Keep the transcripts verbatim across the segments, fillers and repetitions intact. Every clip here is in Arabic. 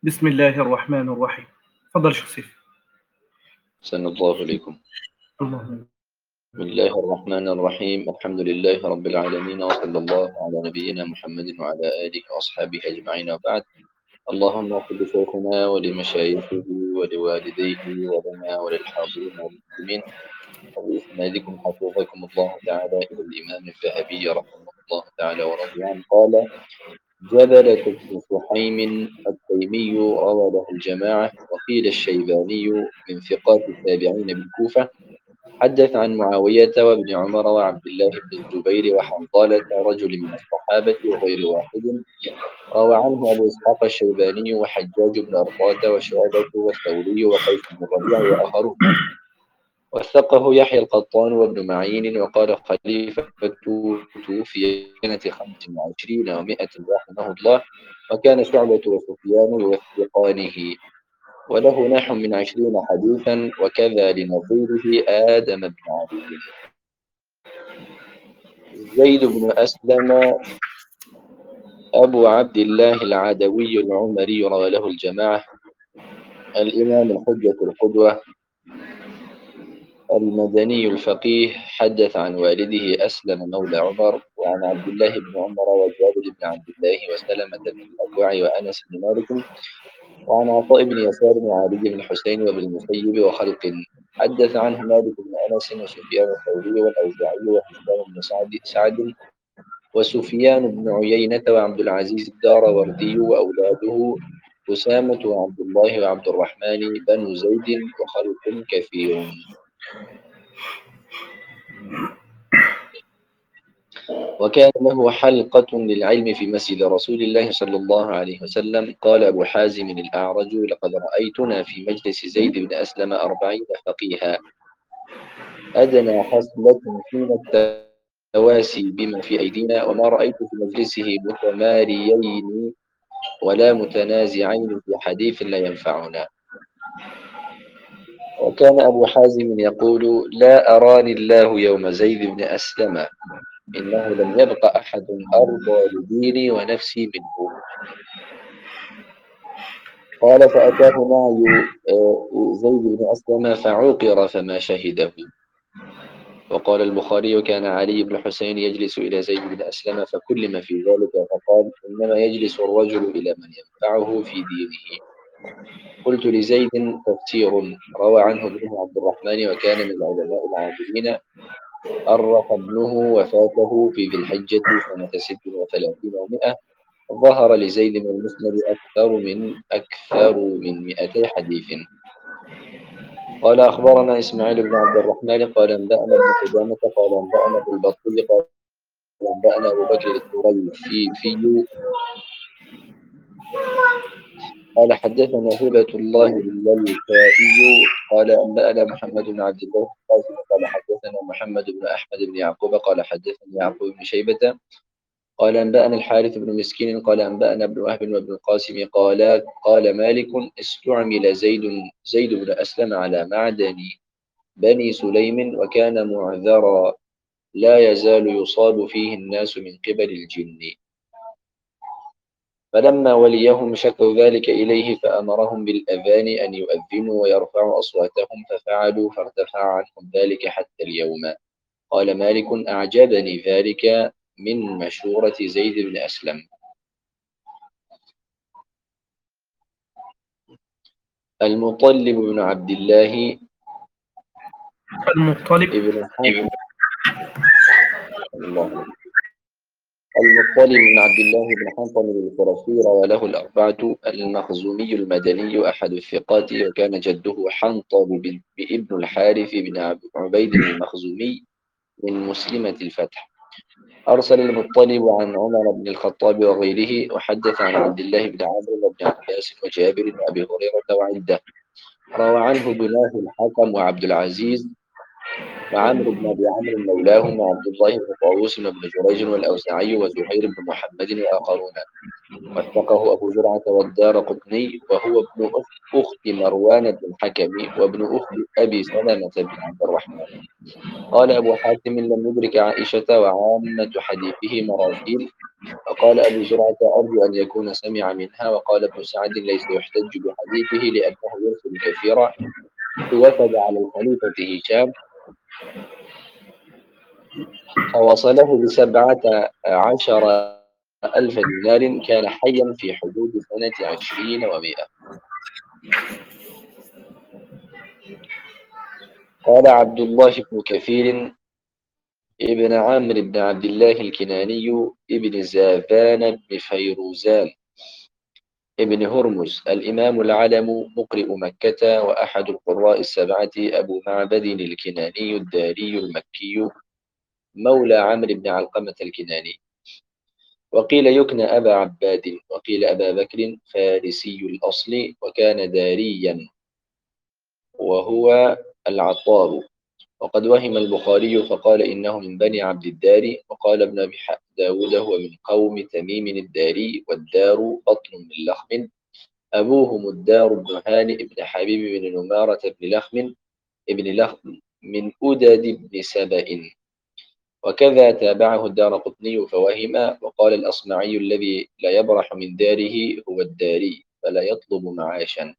بسم الله الرحمن الرحيم. تفضل شيخ سيف. أحسن الله إليكم. اللهم بسم الله الرحمن الرحيم. الحمد لله رب العالمين، وصلى الله على نبينا محمد وعلى آله وأصحابه أجمعين، وبعد. اللهم اغفر لشيخنا ولمشايخه ولوالديه ولنا وللحاضرين والمسلمين، وبإسنادكم حفظكم الله تعالى إلى الإمام الذهبي رحمه الله تعالى ورضي عنه قال: جبلة بن سحيم التيمي روى له الجماعة، وقيل الشيباني من ثقات التابعين بالكوفة، حدث عن معاوية وابن عمر وعبد الله بن الزبير وحنظلة رجل من الصحابة وغير واحد. روى عنه أبو إسحاق الشيباني وحجاج بن أرطاة وشعبة والثوري وقيس بن الربيع وآخرون. وثقه يحيى القطان وابن معين. وقال خليفة: توفي سنة خمس وعشرين ومائة رحمه الله، وكان شعبة وسفيان يوثقانه، وله نحو من عشرين حديثا، وكذا لنظيره آدم بن علي. زيد بن أسلم أبو عبد الله العدوي العمري روى له الجماعة، الإمام الحجة القدوة المدني الفقيه، حدث عن والده أسلم مولى عمر، وعن عبد الله بن عمر وجابر بن عبد الله وسلمة بن الأكوع وأنس بن مالك، وعن عطاء بن يسار وعلي بن الحسين وابن المسيب وخلق. حدث عنه مالك بن أنس وسفيان الثوري والأوزاعي وهشام بن سعد سعد وسفيان بن عيينة وعبد العزيز الداروردي وأولاده أسامة وعبد الله وعبد الرحمن بن زيد وخلق كثير. وكان له حلقة للعلم في مسجد رسول الله صلى الله عليه وسلم. قال أبو حازم الأعرج: لقد رأيتنا في مجلس زيد بن أسلم أربعين فقيها، أدنى حصلة فينا التواسي بما في أيدينا، وما رأيت في مجلسه متماريين ولا متنازعين في حديث لا ينفعنا. وكان أبو حازم يقول: لا أراني الله يوم زيد بن أسلم، إنه لم يبق أحد أرضى لديني ونفسي منه. قال: فأتاه نعي زيد بن أسلم فعوقر فما شهده. وقال البخاري: كان علي بن الحسين يجلس إلى زيد بن أسلم فكلم في ذلك، فقال: إنما يجلس الرجل إلى من ينفعه في دينه. قلت لزيد: تفسير. روى عنه ابنه عبد الرحمن، وكان من العلماء العاملين. أرخ ابنه وفاته في ذي الحجة سنة ست وثلاثين ومائة. ظهر لزيد من المسند أكثر من أكثر من مئتي حديث. قال: أخبرنا إسماعيل بن عبد الرحمن قال أنبأنا ابن قدامة قال أنبأنا أبو البطي قال أنبأنا أبو بكر الثريفي قال حدثنا هبة الله اللالكائي قال أنبأنا محمد بن عبد الله القاسم قال حدثنا محمد بن أحمد بن يعقوب قال حدثني يعقوب بن شيبة قال أنبأنا الحارث بن مسكين قال أنبأنا ابن وهب وابن القاسم قال قال مالك: استعمل زيد زيد بن أسلم على معدن بني سليم، وكان معذرا لا يزال يصاب فيه الناس من قبل الجن. فلما وليهم شكوا ذلك إليه، فأمرهم بالأذان أن يؤذنوا ويرفعوا أصواتهم، ففعلوا فارتفع عنهم ذلك حتى اليوم. قال مالك: أعجبني ذلك من مشورة زيد بن أسلم. المطلب بن عبد الله المطلب ابن حاتم الله المطلب بن عبد الله بن حنطم القرشي روى له الأربعة. المخزومي المدني أحد الثقات، وكان جده حنطب بن الحارث بن عبيد المخزومي من مسلمة الفتح. أرسل المطلب عن عمر بن الخطاب وغيره، وحدث عن عبد الله بن عمرو وابن عباس وجابر وأبي هريرة وعدة. روى عنه بناه الحكم وعبد العزيز وعمرو بن أبي عمرو مولاهم وعبد الله بن طاووس وابن جريج والأوزاعي وزهير بن محمد وآخرون. وثقه أبو زرعة والدارقطني، وهو ابن أخت مروان بن الحكم وابن أخت أبي سلمة بن عبد الرحمن. قال أبو حاتم لم يدرك عائشة وعامة حديثه مراسيل. وقال أبو زرعة أرجو أن يكون سمع منها. وقال ابن سعد ليس يحتج بحديثه لأنه يرسل كثيرا. وفد على الخليفة هشام فوصله بسبعة عشر ألف دينار، كان حيا في حدود سنة عشرين ومائة. قال عبد الله بن كثير ابن عامر بن عبد الله الكناني ابن زاذان بن فيروزان ابن هرمز الإمام العلم مقرئ مكة وأحد القراء السبعة، أبو معبد الكناني الداري المكي مولى عمرو بن علقمة الكناني. وقيل يكنى أبا عباد، وقيل أبا بكر، فارسي الأصل وكان داريا وهو العطار. وقد وهم البخاري فقال إنه من بني عبد الدار. وقال ابن أبي داود هو من قوم تميم الداري، والدار بطن من لخم، أبوهم الدار بن هانئ بن حبيب بن نمارة بن لخم ابن لخم من أدد بن سبأ. وكذا تابعه الدارقطني فوهم. وقال الأصمعي الذي لا يبرح من داره هو الداري فلا يطلب معاشا.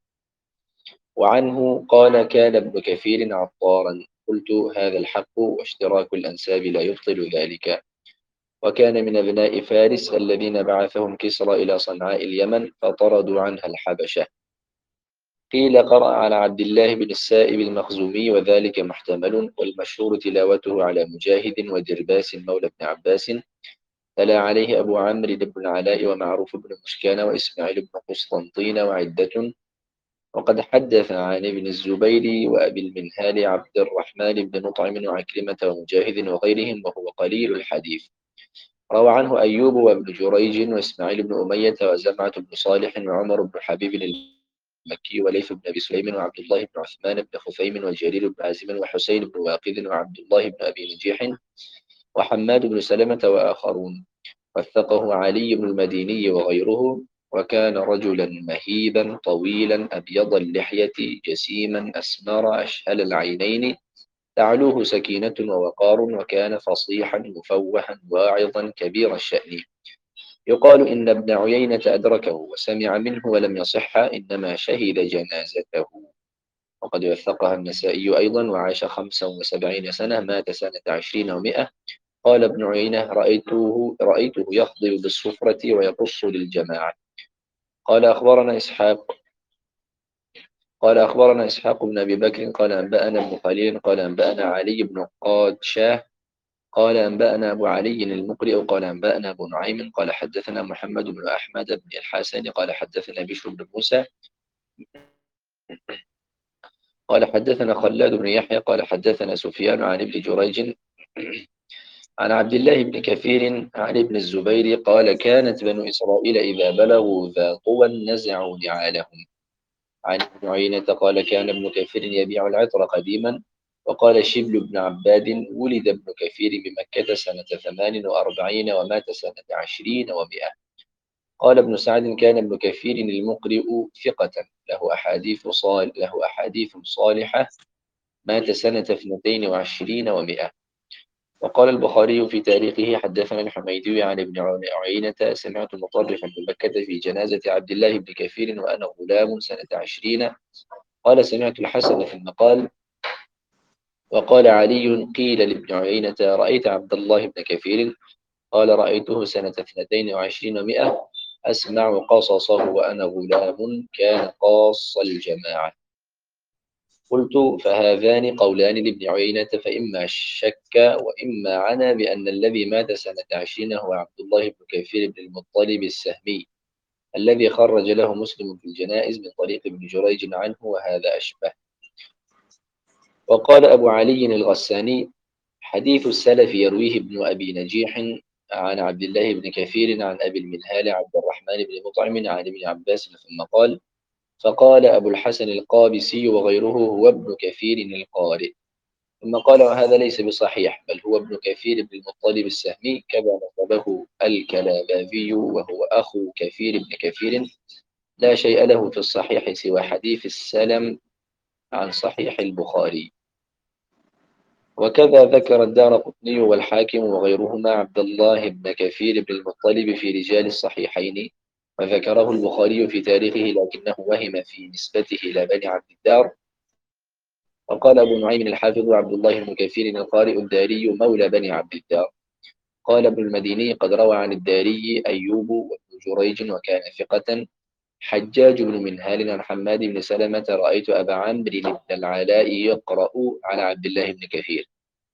وعنه قال كان ابن كثير عطارا. قلت هذا الحق، واشتراك الأنساب لا يبطل ذلك. وكان من أبناء فارس الذين بعثهم كسرى إلى صنعاء اليمن فطردوا عنها الحبشة. قيل قرأ على عبد الله بن السائب المخزومي، وذلك محتمل، والمشهور تلاوته على مجاهد ودرباس مولى ابن عباس. تلا عليه أبو عمرو بن العلاء ومعروف بن مشكان وإسماعيل بن قسطنطين وعدة. وقد حدث عن ابن الزبير وأبي المنهال عبد الرحمن بن مطعم وعكرمة ومجاهد وغيرهم، وهو قليل الحديث. روى عنه أيوب وابن جريج وإسماعيل بن أمية وزمعة بن صالح وعمر بن حبيب المكي وليث بن أبي سليم وعبد الله بن عثمان بن خثيم وجرير بن عازم وحسين بن واقد وعبد الله بن أبي نجيح وحماد بن سلمة وآخرون. وثقه علي بن المديني وغيره. وكان رجلا مهيبا طويلا أبيض اللحية جسيما أسمر أشهل العينين، تعلوه سكينة ووقار، وكان فصيحا مفوحا واعظا كبير الشأن. يقال إن ابن عيينة أدركه وسمع منه ولم يصح، إنما شهد جنازته. وقد وثقها النسائي أيضا. وعاش خمسا وسبعين سنة، مات سنة عشرين ومائة. قال ابن عيينة رأيته, رأيته يخضر بالصفرة ويقص للجماعة. قال أخبرنا إسحاق قال أخبرنا إسحاق بن أبي بكر قال أنبأنا ابن خليل قال أنبأنا علي بن قادشاه قال أنبأنا أبو علي المقرئ قال أنبأنا أبو نعيم قال حدثنا محمد بن أحمد بن الحسن قال حدثنا بشر بن موسى قال حدثنا خلاد بن يحيى قال حدثنا سفيان عن ابن جريج عن عبد الله بن كثير عن ابن الزبير قال كانت بنو إسرائيل إذا بلغوا ذا طوى نزعوا نعالهم. عن ابن عيينة قال كان ابن كثير يبيع العطر قديما. وقال شبل بن عباد ولد ابن كثير بمكة سنة ثمان وأربعين ومات سنة عشرين ومائة. قال ابن سعد كان ابن كثير المقرئ ثقة له أحاديث صال له أحاديث صالحة، مات سنة اثنتين وعشرين ومائة. وقال البخاري في تاريخه حدثنا الحميدي عن ابن عيينة سمعت مطرف بن مكة في جنازة عبد الله بن كثير وأنا غلام سنة عشرين. قال سمعت الحسن في المقال. وقال علي قيل لابن عيينة رأيت عبد الله بن كثير؟ قال رأيته سنة اثنتين وعشرين ومائة أسمع قصصه وأنا غلام كان قاص الجماعة. قلت فهذان قولان لابن عيينة، فإما شك وإما عنا بأن الذي مات سنة عشرين هو عبد الله بن كثير بن المطلب السهمي الذي خرج له مسلم في الجنائز من طريق ابن جريج عنه، وهذا أشبه. وقال أبو علي الغساني حديث السلف يرويه ابن أبي نجيح عن عبد الله بن كثير عن أبي المنهال عبد الرحمن بن مطعم عن ابن عباس ثم قال فقال أبو الحسن القابسي وغيره هو ابن كثير القارئ. ثم قال وهذا ليس بصحيح بل هو ابن كثير بن المطلب السهمي كما نسبه الكلاباذي وهو أخو كثير بن كثير لا شيء له في الصحيح سوى حديث السلم عن صحيح البخاري. وكذا ذكر الدارقطني والحاكم وغيرهما عبد الله بن كثير بن المطلب في رجال الصحيحين، وذكره البخاري في تاريخه لكنه وهم في نسبته إلى بني عبد الدار. وقال أبو نعيم الحافظ عبد الله بن كثير القارئ الداري مولى بني عبد الدار. قال ابن المديني قد روى عن الداري أيوب وابن جريج وكان ثقة. حجاج بن منهال عن حماد بن سلمة رأيت أبا عمرو بن العلاء يقرأ على عبد الله بن كثير.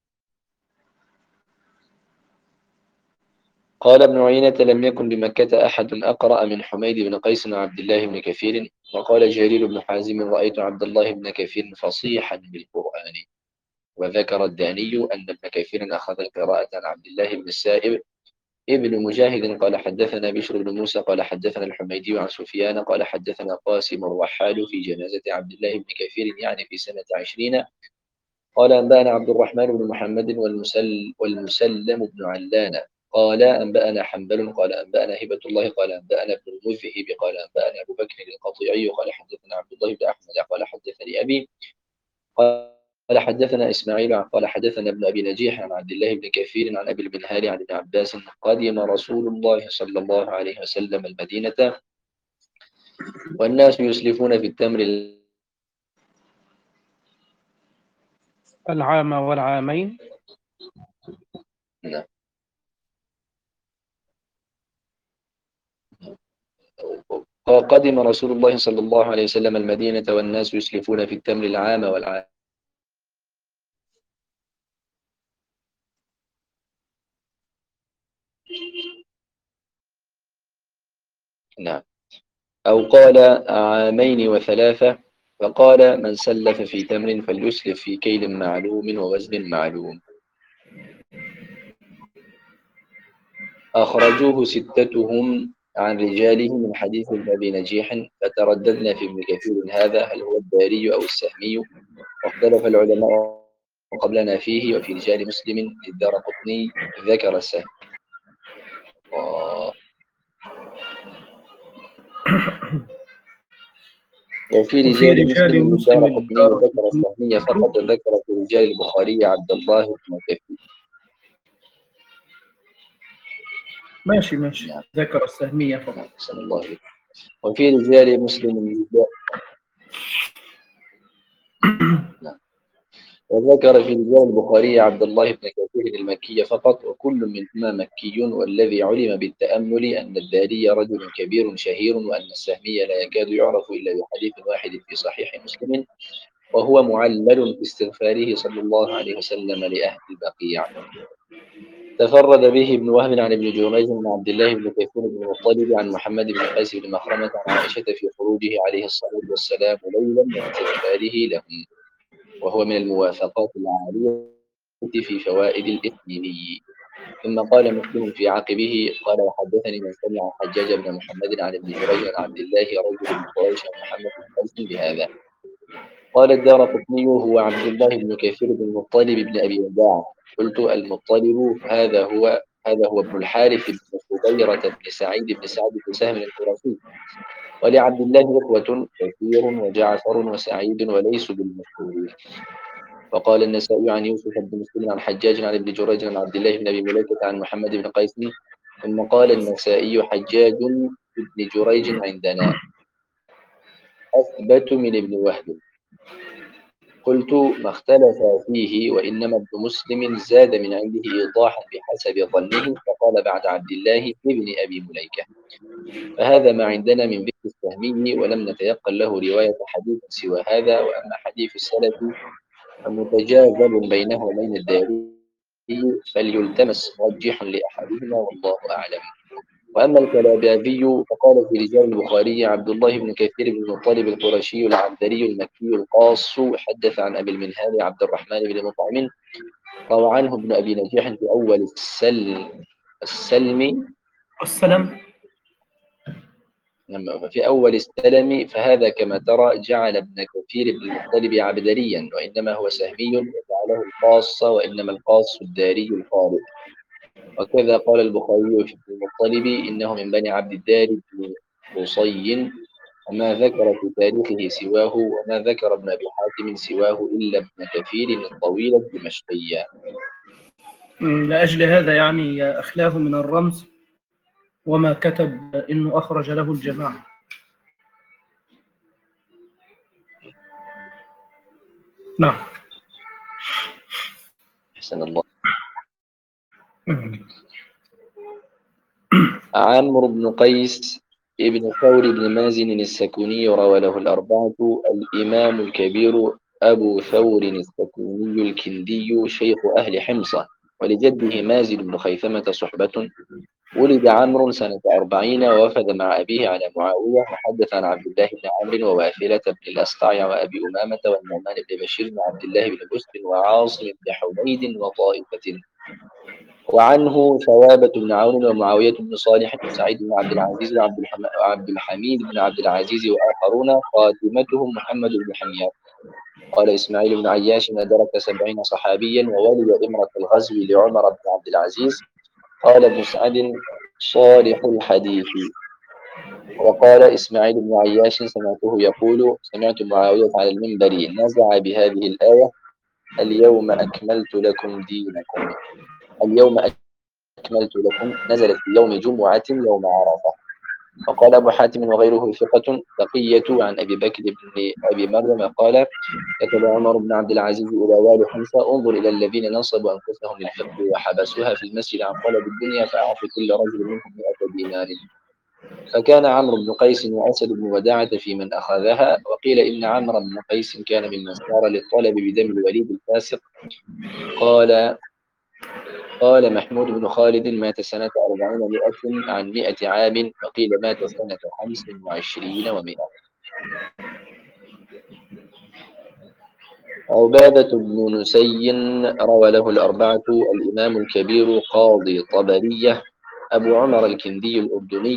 قال ابن عيينة لم يكن بمكة أحد أقرأ من حميد بن قيس وعبد الله بن كثير. وقال جرير بن حازم رأيت عبد الله بن كثير فصيحا بالقرآن. وذكر الداني أن ابن كثير أخذ القراءة عن عبد الله بن السائب. ابن مجاهد قال حدثنا بشر بن موسى قال حدثنا الحميدي عن سفيان قال حدثنا قاسم الرحال في جنازة عبد الله بن كثير يعني في سنة عشرين. قال أنبأنا عبد الرحمن بن محمد والمسل والمسلم بن علان قال أنبأنا حنبل قال أنبأنا هبة الله قال أنبأنا ابن المذهب قال أنبأنا أبو بكر القطيعي قال حدثنا عبد الله بن أحمد قال حدثني أبي قال حدثنا إسماعيل قال حدثنا ابن أبي نجيح عن عبد الله بن كثير عن أبي المنهال عن ابن عباس قدم رسول الله صلى الله عليه وسلم المدينة والناس يسلفون في التمر العام والعامين. نعم. قدم رسول الله صلى الله عليه وسلم المدينة والناس يسلفون في التمر العام والعام. نعم. أو قال عامين وثلاثة. فقال من سلف في تمر فليسلف في كيل معلوم ووزن معلوم. أخرجوه ستتهم عن رجاله من حديث ابن أبي نجيح فترددنا في ابن كثير هذا هل هو الداري أو السهمي. واختلف العلماء قبلنا فيه. وفي رجال مسلم للدارقطني ذكر السهمي. وفي وفي رجال مسلم رجال مسلم للدارقطني ذكر الدارقطني السهمي فقط ذكر في رجال البخاري عبد الله بن كثير. ماشي ماشي نعم. ذكر السهمية فقط. أحسن الله إليك. وفي رجال مسلم نعم. وذكر في رجال البخاري عبد الله بن كثير المكي فقط وكل منهما مكي. والذي علم بالتأمل أن الداري رجل كبير شهير وأن السهمي لا يكاد يعرف إلا بحديث واحد في صحيح مسلم وهو معلل في استغفاره صلى الله عليه وسلم لأهل البقيع. تفرد به ابن وهب عن ابن جريج عن عبد الله بن كثير بن المطلب عن محمد بن قيس بن مخرمة عن عائشة في خروجه عليه الصلاة والسلام ليلا واستغفاره لهم وهو من الموافقات العالية في فوائد الإثنيني. ثم قال مسلم في عقبه قال وحدثني من سمع حجاج بن محمد عن ابن جريج عن عبد الله رجل من قريش عن محمد بن قيس بهذا. قال الدارقطني هو عبد الله بن كثير بن المطلب بن أبي وداع. قلت المطلب هذا هو هذا هو ابن الحارث بن خبيرة بن سعيد بن سعد بن سهم القرشي. ولعبد الله إخوة كثير وجعفر وسعيد وليسوا بالمشهورين. وقال النسائي عن يوسف بن مسلم عن حجاج عن ابن جريج عن عبد الله بن أبي مليكة عن محمد بن قيس. ثم قال النسائي حجاج بن جريج عندنا أثبت من ابن وهب. قلت ما اختلف فيه وإنما ابن مسلم زاد من عنده إيضاحا بحسب ظنه فقال بعد عبد الله ابن أبي مليكة. فهذا ما عندنا من ذكر السهمي ولم نتيقن له رواية حديث سوى هذا. وأما حديث السلف فمتجاذب بينه وبين الداري فليلتمس مرجح لأحدهما والله أعلم. وأما الكلاباذي فقال في رجال البخاري عبد الله بن كثير بن المطلب القرشي العنبري المكي القاص حدث عن أبي المنهال عبد الرحمن بن مطعم روى عنه ابن أبي نجيح في أول السلم السلم السلام في أول السلم. فهذا كما ترى جعل ابن كثير بن المطلب عبدريا وإنما هو سهمي وجعله له الخاصة، وإنما الخاص الداري القارئ. وكذا قال البخاري في المطلب إنه من بني عبد الدار بن قصي، وما ذكر في تاريخه سواه، وما ذكر ابن أبي حاتم سواه إلا ابن كثير الطويل الدمشقي. لأجل هذا يعني أخلاه من الرمز، وما كتب إنه أخرج له الجماعة. نعم. أحسن الله. عمرو بن قيس ابن ثور بن مازن السكوني روى له الأربعة. الإمام الكبير أبو ثور السكوني الكندي شيخ أهل حمصة، ولجده مازن بن خيثمة صحبة. ولد عمرو سنة أربعين ووفد مع أبيه على معاوية. وحدث عن عبد الله بن عمرو وواثلة بن الأسقع وأبي أمامة والنعمان بن بشير وعبد الله بن بسر وعاصم بن حميد وطائفة. وعنه ثوابة بن عون ومعاوية بن صالح وسعيد بن عبد العزيز وعبد وعبد الحميد بن عبد العزيز وآخرون، خاتمتهم محمد بن حميان. قال إسماعيل بن عياش أدرك سبعين صحابيا وولي إمرة الغزو لعمر بن عبد العزيز. قال ابن سعد صالح الحديث. وقال إسماعيل بن عياش سمعته يقول: سمعت معاوية على المنبر نزع بهذه الآية: اليوم أكملت لكم دينكم. اليوم أكملت لكم نزلت في يوم جمعة يوم عرفة. وقال أبو حاتم وغيره ثقة بقية عن أبي بكر بن أبي مريم قال: كتب عمر بن عبد العزيز إلى والي حمصة: انظر إلى الذين نصبوا أنفسهم للفقه وحبسوها في المسجد عن طلب الدنيا، فأعط كل رجل منهم مئة دينار. فكان عمرو بن قيس وأسد بن وداعة في من أخذها. وقيل إن عمرو بن قيس كان ممن سار للطلب بدم الوليد الفاسق. قال قال محمود بن خالد: مات سنة أربعين مئة عن مئة عام، وقيل مات سنة خمس وعشرين ومئة. عبادة بن نسي روى له الأربعة. الإمام الكبير قاضي طبرية أبو عمر الكندي الأردني،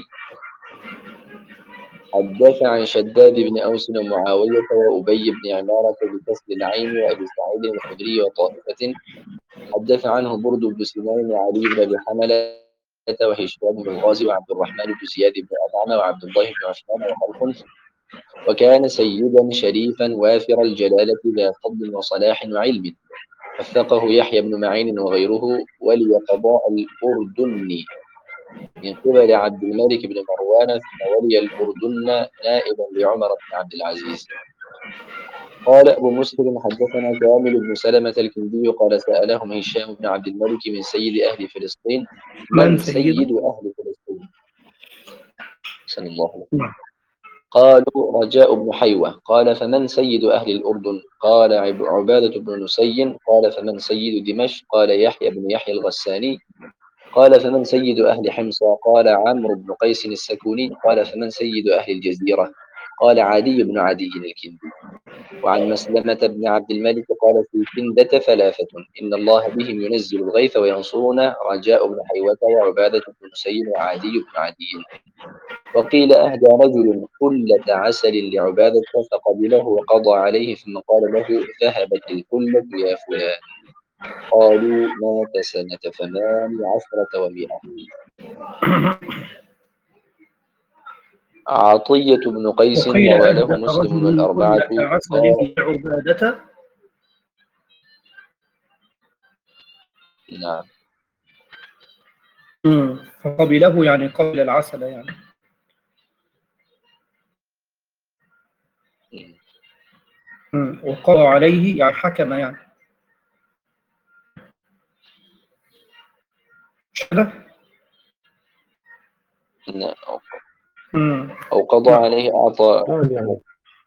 حدث عن شداد بن أوس ومعاوية وأبي بن عمارة بكسر العين وأبي سعيد الخدري وطائفة. حدث عنه برد بن سنان وعلي بن أبي حملة وهشام بن الغازي وعبد الرحمن بن زياد بن أطعم وعبد الله بن عثمان وخلق. وكان سيدا شريفا وافر الجلالة ذا فضل وصلاح وعلم. وثقه يحيى بن معين وغيره. ولي قضاء الأردن من قبل عبد الملك بن مروان، ثم ولي الأردن نائبا لعمر بن عبد العزيز. قال أبو مسلم حدثنا كامل بن سلمة الكندي قال: سألهم هشام بن عبد الملك من سيد أهل فلسطين: من سيد أهل فلسطين؟ صلى الله عليه وسلم. قالوا: رجاء بن حيوة. قال: فمن سيد أهل الأردن؟ قال: عبادة بن نسي. قال: فمن سيد دمشق؟ قال: يحيى بن يحيى الغساني. قال: فمن سيد أهل حمص؟ قال: عمرو بن قيس السكوني. قال: فمن سيد أهل الجزيرة؟ قال: عدي بن عدي الكندي. وعن مسلمة بن عبد الملك قال: في كندة ثلاثة إن الله بهم ينزل الغيث وينصرون: رجاء بن حيوة وعبادة بن نسي وعدي بن عدي. وقيل: أهدى رجل قلة عسل لعبادة فقبله وقضى عليه، ثم قال له: ذهبت القلة يا فلان. قالوا: مات سنة ثمان عشرة ومئة. عطية بن قيس وقيل: روى له أهدى مسلم رجل والأربعة. قلة عسل لعبادة. نعم. فقبله يعني قبل العسل يعني. وقضى عليه يعني حكم يعني. نعم. أو قضى نعم. عليه أعطى. نعم يعني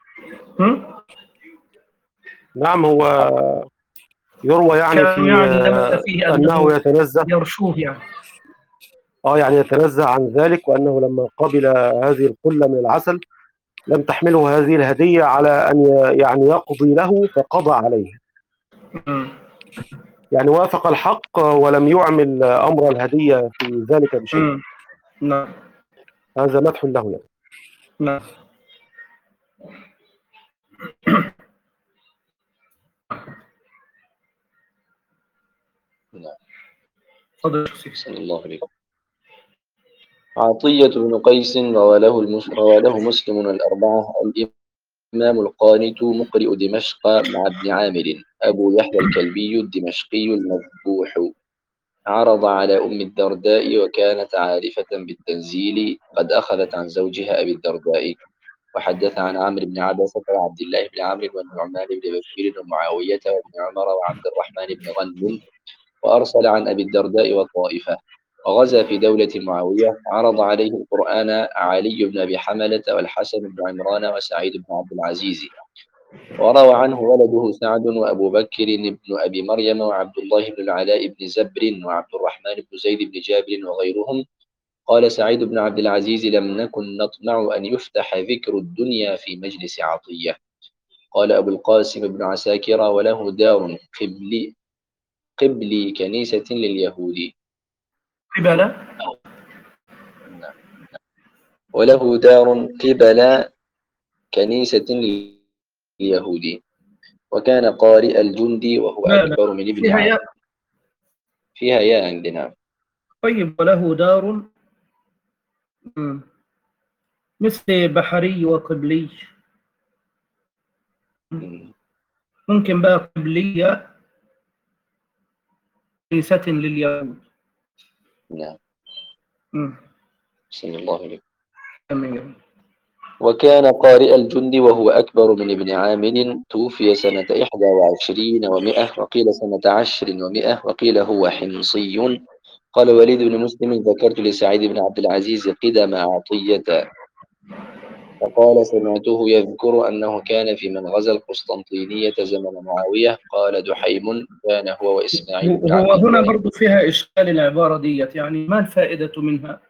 نعم هو يروى يعني كان في يعني لمس فيه أنه أنه يتنزه يرشوه يعني. اه يعني يتنزه عن ذلك، وأنه لما قبل هذه القلة من العسل لم تحمله هذه الهدية على أن يعني يقضي له، فقضى عليه. يعني وافق الحق ولم يعمل أمر الهدية في ذلك بشيء. نعم. هذا مدح له يعني. نعم. تفضل. صلى الله عليه وسلم. عطية بن قيس روى له المس... روى له مسلم الأربعة. الإمام القانت مقرئ دمشق مع ابن عامر أبو يحيى الكلبي الدمشقي المذبوح، عرض على أم الدرداء وكانت عارفة بالتنزيل قد أخذت عن زوجها أبي الدرداء، وحدث عن عمرو بن عبسة وعبد الله بن عمرو والنعمان بن بشير ومعاوية وابن عمر وعبد الرحمن بن غنم، وأرسل عن أبي الدرداء والطائفة، وغزا في دولة معاوية. عرض عليه القرآن علي بن أبي حملة والحسن بن عمران وسعيد بن عبد العزيز، وروى عنه ولده سعد وأبو بكر بن أبي مريم وعبد الله بن العلاء بن زبر وعبد الرحمن بن زيد بن جابر وغيرهم. قال سعيد بن عبد العزيز: لم نكن نطمع أن يفتح ذكر الدنيا في مجلس عطية. قال أبو القاسم بن عساكر: وله دار قبلي قبلي كنيسة لليهود. قبل وله دار قبل كنيسة لليهود، وكان قارئ الجندي وهو لا لا أكبر من ابن فيها عم. ياء. فيها ياء عندنا. طيب، وله دار مم. مثل بحري وقبلي، ممكن بقى قبلية كنيسة لليهود. نعم. مم. صلى الله عليه. جميل. وكان قارئ الجند وهو أكبر من ابن عامر، توفي سنة إحدى وعشرين ومائة، وقيل سنة عشر ومائة، وقيل هو حمصي. قال وليد بن مسلم: ذكرت لسعيد بن عبد العزيز قدم عطية، فقال سمعته يذكر أنه كان في من غزا القسطنطينية زمن معاوية. قال دحيم: كان هو وإسماعيل بن هو عبد هنا الله. برضو فيها إشكال العبارة ديت، يعني ما الفائدة منها؟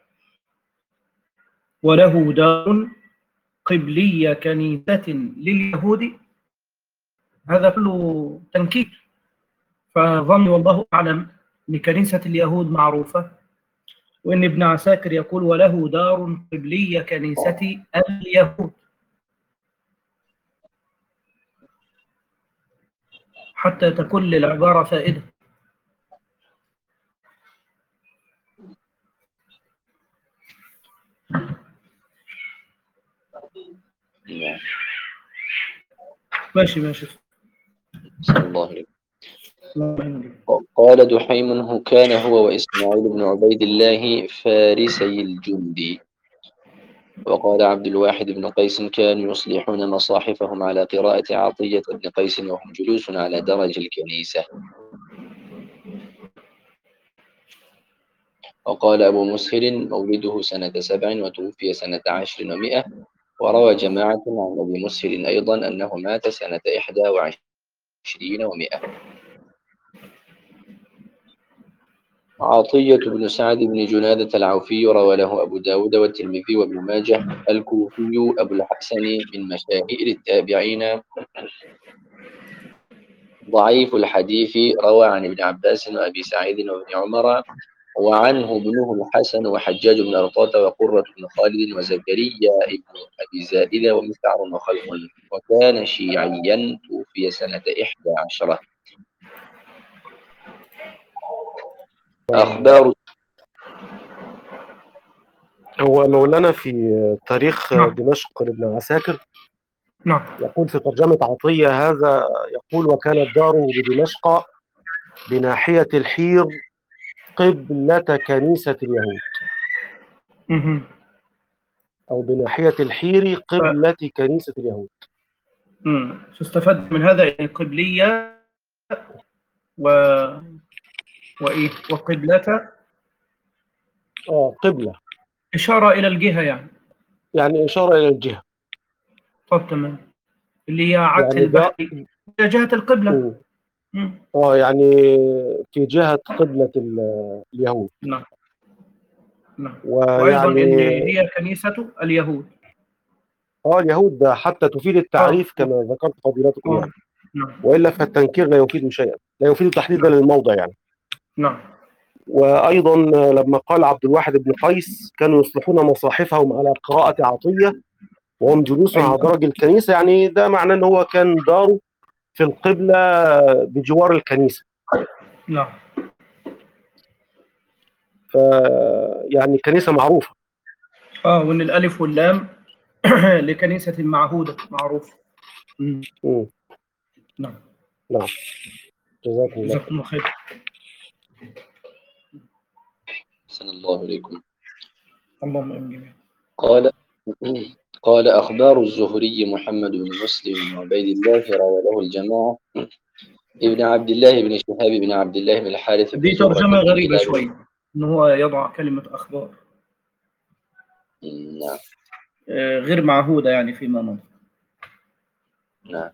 وله دار قبلية كنيسة لليهود، هذا كله تنكير. فظني والله أعلم أن كنيسة اليهود معروفة، وأن ابن عساكر يقول وله دار قبلية كنيسة اليهود، حتى تكون للعبارة فائدة. نعم. ماشي ماشي. صلى الله عليه. الله. قال دحيم: هو كان هو وإسماعيل بن عبيد الله فارسي الجند. وقال عبد الواحد بن قيس: كانوا يصلحون مصاحفهم على قراءة عطية بن قيس وهم جلوس على درج الكنيسة. وقال أبو مسهل: مولده سنة سبع وتوفي سنة عشر ومائة. وروى جماعة عن أبي مسهل أيضا أنه مات سنة إحدى وعشرين ومائة. عطية بن سعد بن جنادة العوفي روى له أبو داود والترمذي وابن ماجه. الكوفي أبو الحسن من مشاهير التابعين، ضعيف الحديث، روى عن ابن عباس وأبي سعيد وابن عمر، وعنه ابنه الحسن وحجاج بن أرطاة وقرة بن خالد وزكريا بن أبي زائدة ومسعر وخلف. وكان شيعيا، توفي سنة إحدى عشرة. أخبار. هو مولانا في تاريخ نعم. دمشق لابن عساكر نعم. يقول في ترجمة عطية هذا، يقول: وكانت داره بدمشق بناحية الحير قبلة كنيسة اليهود، مهم. أو بناحية الحير قبلة كنيسة اليهود. مم. تستفاد من هذا يعني قبلية و... وإيه وقبلة، آه قبلة إشارة إلى الجهة يعني. يعني إشارة إلى الجهة. طب تمام، اللي هي عكس يعني ده البحر إلى جهة القبلة. مم. مم. آه يعني في جهة قبلة ال- اليهود. نعم. نعم. وأيضا ويعني إن هي كنيسة اليهود. آه اليهود ده حتى تفيد آه. التعريف كما ذكرت فضيلتكم آه. يعني، نعم. وإلا فالتنكير لا يفيد شيئا، لا يفيد تحديدا نعم. للموضع يعني. نعم. وأيضا لما قال عبد الواحد بن قيس: كانوا يصلحون مصاحفهم على قراءة عطية وهم جلوس على أيوة. درج الكنيسة، يعني ده معناه أن هو كان داره في القبلة بجوار الكنيسة. نعم. ف يعني كنيسة معروفة. اه وان الالف واللام لكنيسة معهودة معروفة. مم. نعم. نعم، جزاكم الله. جزاكم الله خير. أحسن الله إليكم. اللهم امين. قال قال أخبار الزهري محمد بن مسلم بن عبيد الله روى له الجماعة ابن عبد الله بن شهاب بن عبد الله بن الحارث بن دي زهرة ترجمة بن غريبة كلاب. شوي إن هو يضع كلمة أخبار. نعم آه، غير معهودة يعني فيما مضى. نعم.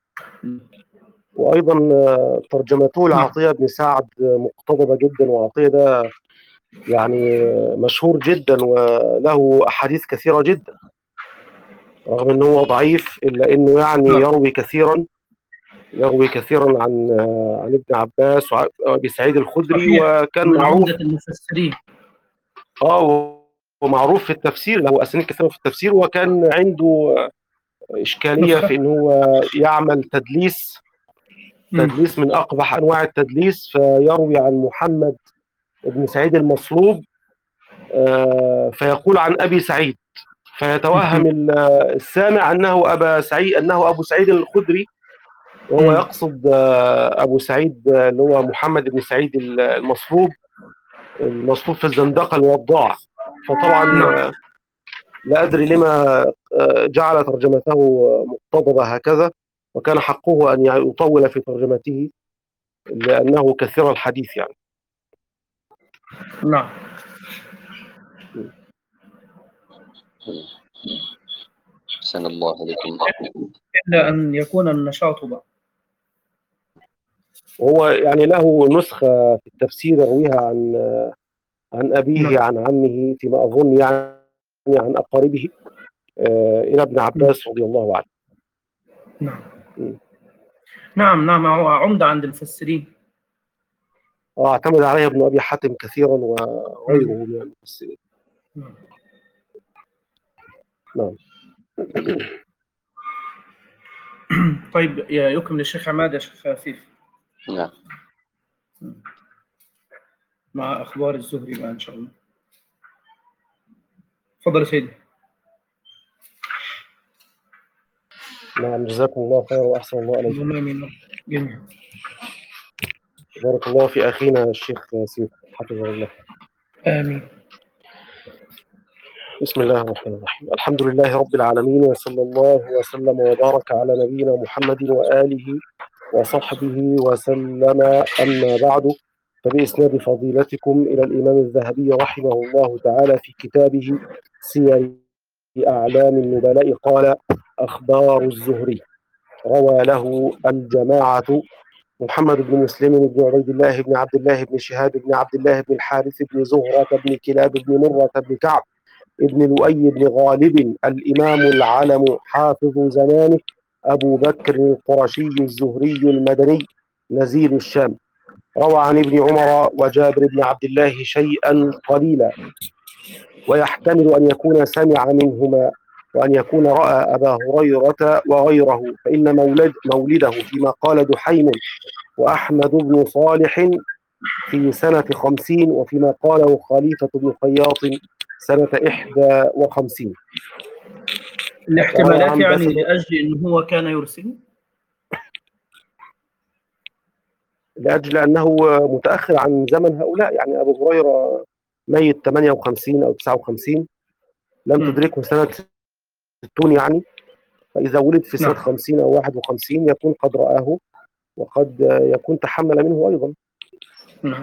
وأيضا آه، ترجمته لعطية بن سعد مقتضبة جدا، وعطية ده يعني مشهور جدا وله أحاديث كثيرة جدا، رغم أنه هو ضعيف إلا أنه يعني نعم. يروي كثيرا يروي كثيرا عن عن ابن عباس وأبي سعيد الخدري، صحيح، وكان من معروف عمدة المفسرين. اه ومعروف في التفسير، له أسانيد كثيرة في التفسير، وكان عنده إشكالية في نسخة. أنه هو يعمل تدليس مم. تدليس من أقبح أنواع التدليس، فيروي عن محمد بن سعيد المصلوب آه، فيقول عن أبي سعيد، فيتوهم ال- السامع أنه أبا سعيد أنه أبو سعيد الخدري، وهو مم. يقصد آه، أبو سعيد آه، اللي هو محمد بن سعيد المصلوب المصلوب في الزندقة الوضاع. فطبعا نعم. آه، لا أدري لما آه، جعل ترجمته مقتضبة هكذا، وكان حقه أن يطول في ترجمته لأنه كثير الحديث يعني. نعم. أحسن الله إليكم. إلا أن يكون النشاط بقى. وهو يعني له نسخة في التفسير يرويها عن عن أبيه نعم. عن عمه فيما أظن يعني عن أقاربه آه، إلى ابن مم. عباس رضي الله عنه. نعم. م. نعم. نعم هو عمدة عند المفسرين. واعتمد عليه ابن أبي حاتم كثيرا وغيره مم. من المفسرين. نعم. نعم. طيب يكمل الشيخ عماد يا شيخ خفيف نعم. مع أخبار الزهري بقى إن شاء الله. تفضل يا سيدي. نعم، جزاكم الله خيرا وأحسن الله عليكم. اللهم آمين جميعا. بارك الله في أخينا الشيخ سيف حفظه الله. آمين. بسم الله الرحمن الرحيم. الحمد لله رب العالمين، وصلى الله وسلم وبارك على نبينا محمد وآله وصحبه وسلم. أما بعد، فبإسناد فضيلتكم إلى الإمام الذهبي رحمه الله تعالى في كتابه سير أعلام النبلاء قال: أخبار الزهري روى له الجماعة محمد بن مسلم بن عبيد الله بن عبد الله بن شهاب بن عبد الله بن الحارث بن زهرة بن كلاب بن مرة بن كعب ابن لؤي بن غالب الإمام العلم حافظ زمانه أبو بكر القرشي الزهري المدني نزيل الشام، روى عن ابن عمر وجابر بن عبد الله شيئا قليلا، ويحتمل أن يكون سمع منهما وأن يكون رأى أبا هريرة وغيره، فإن مولد مولده فيما قال دحيم وأحمد بن صالح في سنة خمسين، وفيما قاله خليفة بن خياط سنة إحدى وخمسين. الاحتمالات يعني لأجل أنه هو كان يرسل، لأجل أنه متأخر عن زمن هؤلاء. يعني أبو هريرة ميت ثمانية وخمسين أو تسعة وخمسين، لم م. تدركه سنة ستون يعني، فإذا ولد في سنة نعم. خمسين أو واحد وخمسين يكون قد رآه وقد يكون تحمل منه أيضا. نعم.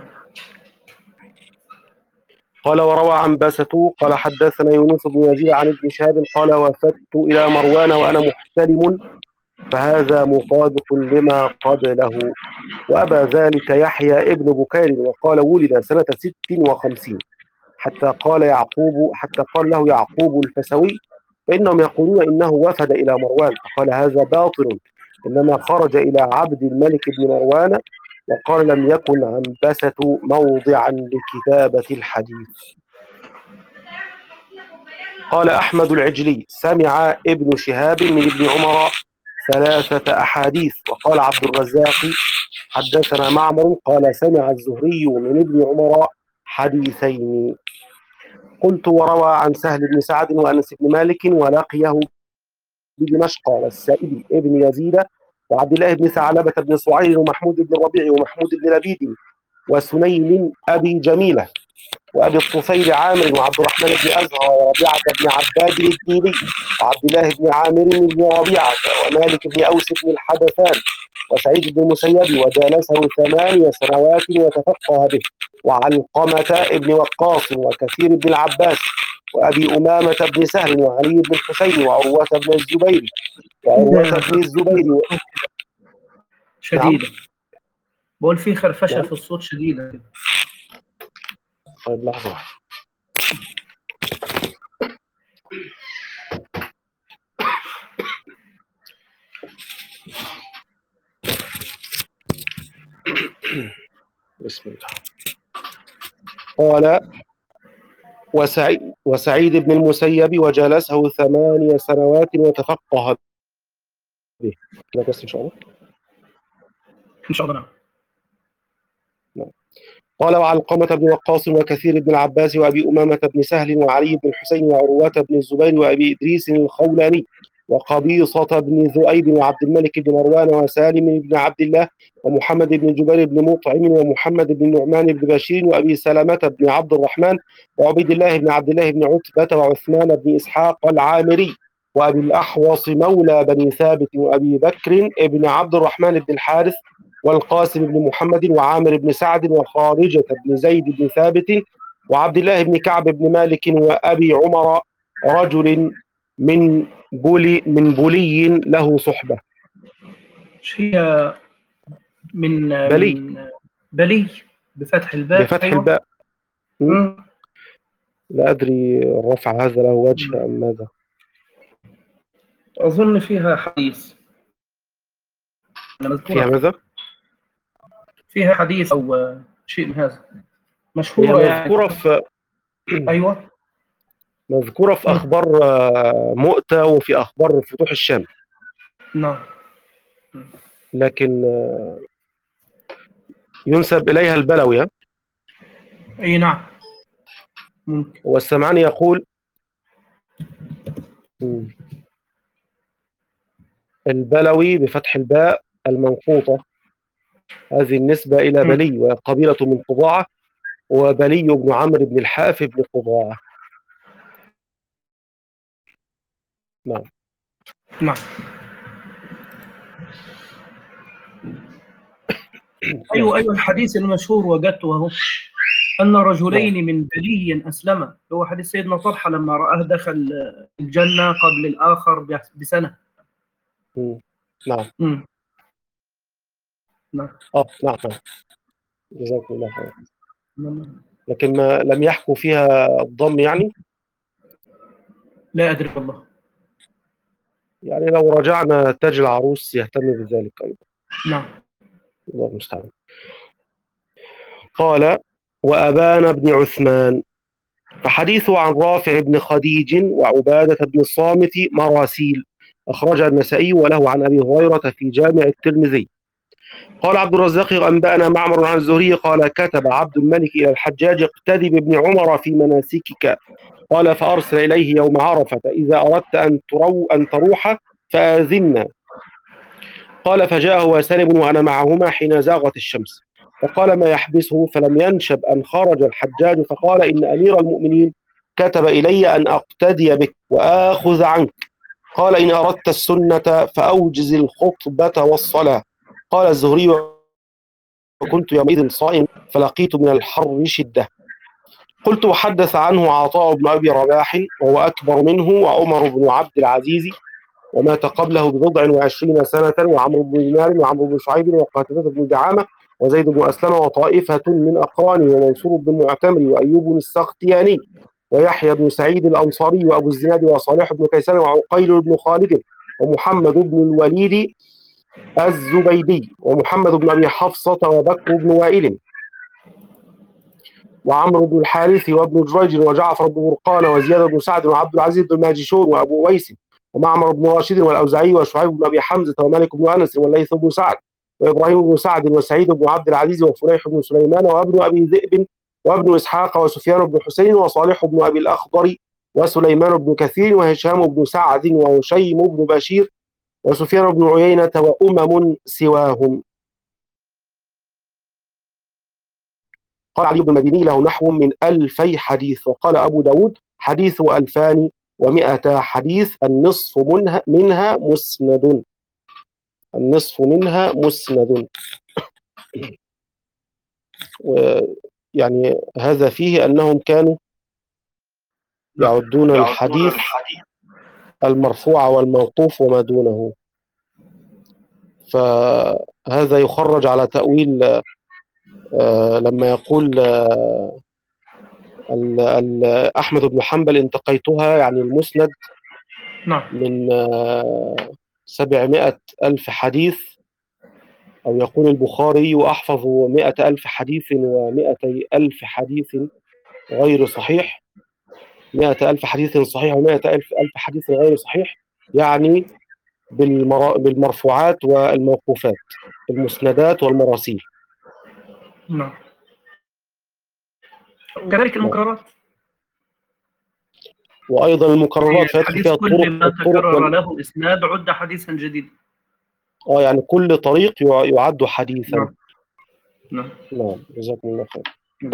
قال: وروى عن باسة قال: حدثنا يونس بن يزيد عن ابن شهاب قال: وفدت إلى مروان وأنا محتلم، فهذا مطابق لما قبله. وأبى ذلك يحيى ابن بكير وقال: ولد سنة ست وخمسين، حتى قال يعقوب حتى قال له يعقوب الفسوي: فإنهم يقولون إنه وفد إلى مروان، فقال: هذا باطل، إنما خرج إلى عبد الملك بن مروان. وقال: لم يكن عنبسة موضعا لكتابة الحديث. قال أحمد العجلي: سمع ابن شهاب من ابن عمر ثلاثة أحاديث. وقال عبد الرزاق: حدثنا معمر قال: سمع الزهري من ابن عمر حديثين. قلت: وروى عن سهل بن سعد وأنس بن مالك ولقيه بدمشق والسائب ابن يزيد وعبد الله بن ثعلبة بن صعير ومحمود بن الربيع ومحمود بن لبيد وسنين أبي جميلة وأبي الطفيل عامر وعبد الرحمن بن أزهر وربيعة بن عباد الديني وعبد الله بن عامر بن ربيعة ومالك بن أوس بن الحدثان وسعيد بن المسيب وجالسه ثمانية سنوات وتفقه به، وعلقمة بن وقاص وكثير بن العباس وأبي أمامة بن سهل وعلي بن الحسين وعروة بن الزبير وعروة بن الزبير و... شديدة. بقول في خرفشة نعم. في الصوت شديدة. طيب لحظة. بسم الله. قال: وسعيد, وسعيد بن المسيب وجلسه ثمانية سنوات وتفقه به. كده بس إن شاء الله. إن شاء الله. نعم. قال: وعلقمة بن وقاص وكثير بن العباس وأبي أمامة بن سهل وعلي بن الحسين وعروة بن الزبير وأبي إدريس الخولاني وقبيصة بن ذؤيب وعبد الملك بن مروان وسالم بن عبد الله ومحمد بن جبير بن مطعم ومحمد بن نعمان بن بشير وأبي سلمة بن عبد الرحمن وعبيد الله بن عبد الله بن عتبة وعثمان بن إسحاق العامري وأبي الأحوص مولى بني ثابت وأبي بكر بن عبد الرحمن بن الحارث والقاسم بن محمد وعامر بن سعد وخارجة بن زيد بن ثابت وعبد الله بن كعب بن مالك وأبي عمر رجل من بولي من بولي له صحبة. هي من بلي من بلي بفتح الباء. بفتح أيوة. الباء. مم. لا أدري الرفع هذا له وجه أم ماذا. أظن فيها حديث. فيها ماذا؟ فيها حديث أو شيء من هذا. مشهورة هي يعني. مذكورة في أيوة. مذكورة في أخبار مؤتة وفي أخبار فتوح الشام. نعم. لكن ينسب إليها البلوي. أي نعم. ممكن. والسمعاني يقول: البلوي بفتح الباء المنقوطة، هذه النسبة إلى بلي وقبيلة من قضاعة، وبلي بن عمرو بن الحاف بن قضاعة. نعم. نعم. أيوة أيوة الحديث المشهور وجدته وهو أن رجلين من بلي أسلما، هو حديث سيدنا طلحة لما رآه دخل الجنة قبل الآخر بسنة. مم. نعم. مم. نعم. آه نعم نعم. جزاكم الله خير. لكن ما لم يحكوا فيها الضم يعني. لا أدري والله. يعني لو رجعنا تاج العروس يهتم بذلك أيضا. نعم. الله المستعان. قال: وأبان بن عثمان، فحديثه عن رافع بن خديج وعبادة بن الصامت مراسيل، أخرج النسائي وله عن أبي هريرة في جامع الترمذي. قال عبد الرزاق: أنبأنا معمر عن الزهري قال: كتب عبد الملك إلى الحجاج: اقتدي بابن عمر في مناسكك. قال: فأرسل إليه يوم عرفة: إذا أردت أن ترو أن تروح فآذنا. قال: فجاءه وسالم وأنا معهما حين زاغت الشمس، فقال: ما يحبسه؟ فلم ينشب أن خرج الحجاج، فقال: إن أمير المؤمنين كتب إلي أن أقتدي بك وآخذ عنك. قال: إن أردت السنة فأوجز الخطبة والصلاة. قال الزهري: وكنت يومئذ صائم فلقيت من الحر شدة. قلت: وحدث عنه عطاء بن أبي رباح وهو أكبر منه وعمر بن عبد العزيز ومات قبله ببضع وعشرين سنة، وعمرو بن دينار وعمرو بن شعيب وقتادة بن دعامة وزيد بن أسلم وطائفة من أقرانه ومنصور بن معتمر وأيوب السختياني ويحيى بن سعيد الأنصاري وأبو الزناد وصالح بن كيسان وعقيل بن خالد ومحمد بن الوليد الزبيدي ومحمد بن أبي حفصة وبكر بن وائل وعمرو بن الحارث وابن جريج وجعفر بن برقان وزياد بن سعد وعبد العزيز بن ماجشون وأبو ويس ومعمر بن راشد والأوزاعي وشعيب بن أبي حمزة ومالك بن أنس والليث بن سعد وإبراهيم بن سعد وسعيد بن عبد العزيز وفليح بن سليمان وابن أبي ذئب وابن إسحاق وسفيان بن حسين وصالح بن أبي الأخضر وسليمان بن كثير وهشام بن سعد وهشيم بن بشير وسفيان بن عيينة وأمم سواهم. قال علي بن المديني له نحو من ألفي حديث. وقال أبو داود حديث ألفان ومئة حديث النصف منها, منها مسند النصف منها مسند. ويعني هذا فيه أنهم كانوا يعدون الحديث المرفوع والموقوف وما دونه، فهذا يخرج على تأويل آه لما يقول آه أحمد بن حنبل انتقيتها يعني المسند من آه سبعمائة ألف حديث، أو يقول البخاري أحفظ مائة ألف حديث ومائتي ألف حديث غير صحيح، مائة ألف حديث صحيح ومائة ألف ألف حديث غير صحيح، يعني بالمرفوعات والموقوفات، المسندات والمراسيل. نعم. كذلك المكررات، وأيضا المكررات فيدخل فيها الطرق. كل ما تكرر وال... له إسناد عد حديثا جديدا. اه يعني كل طريق يعد حديثا. نعم نعم نعم جزاكم الله خير.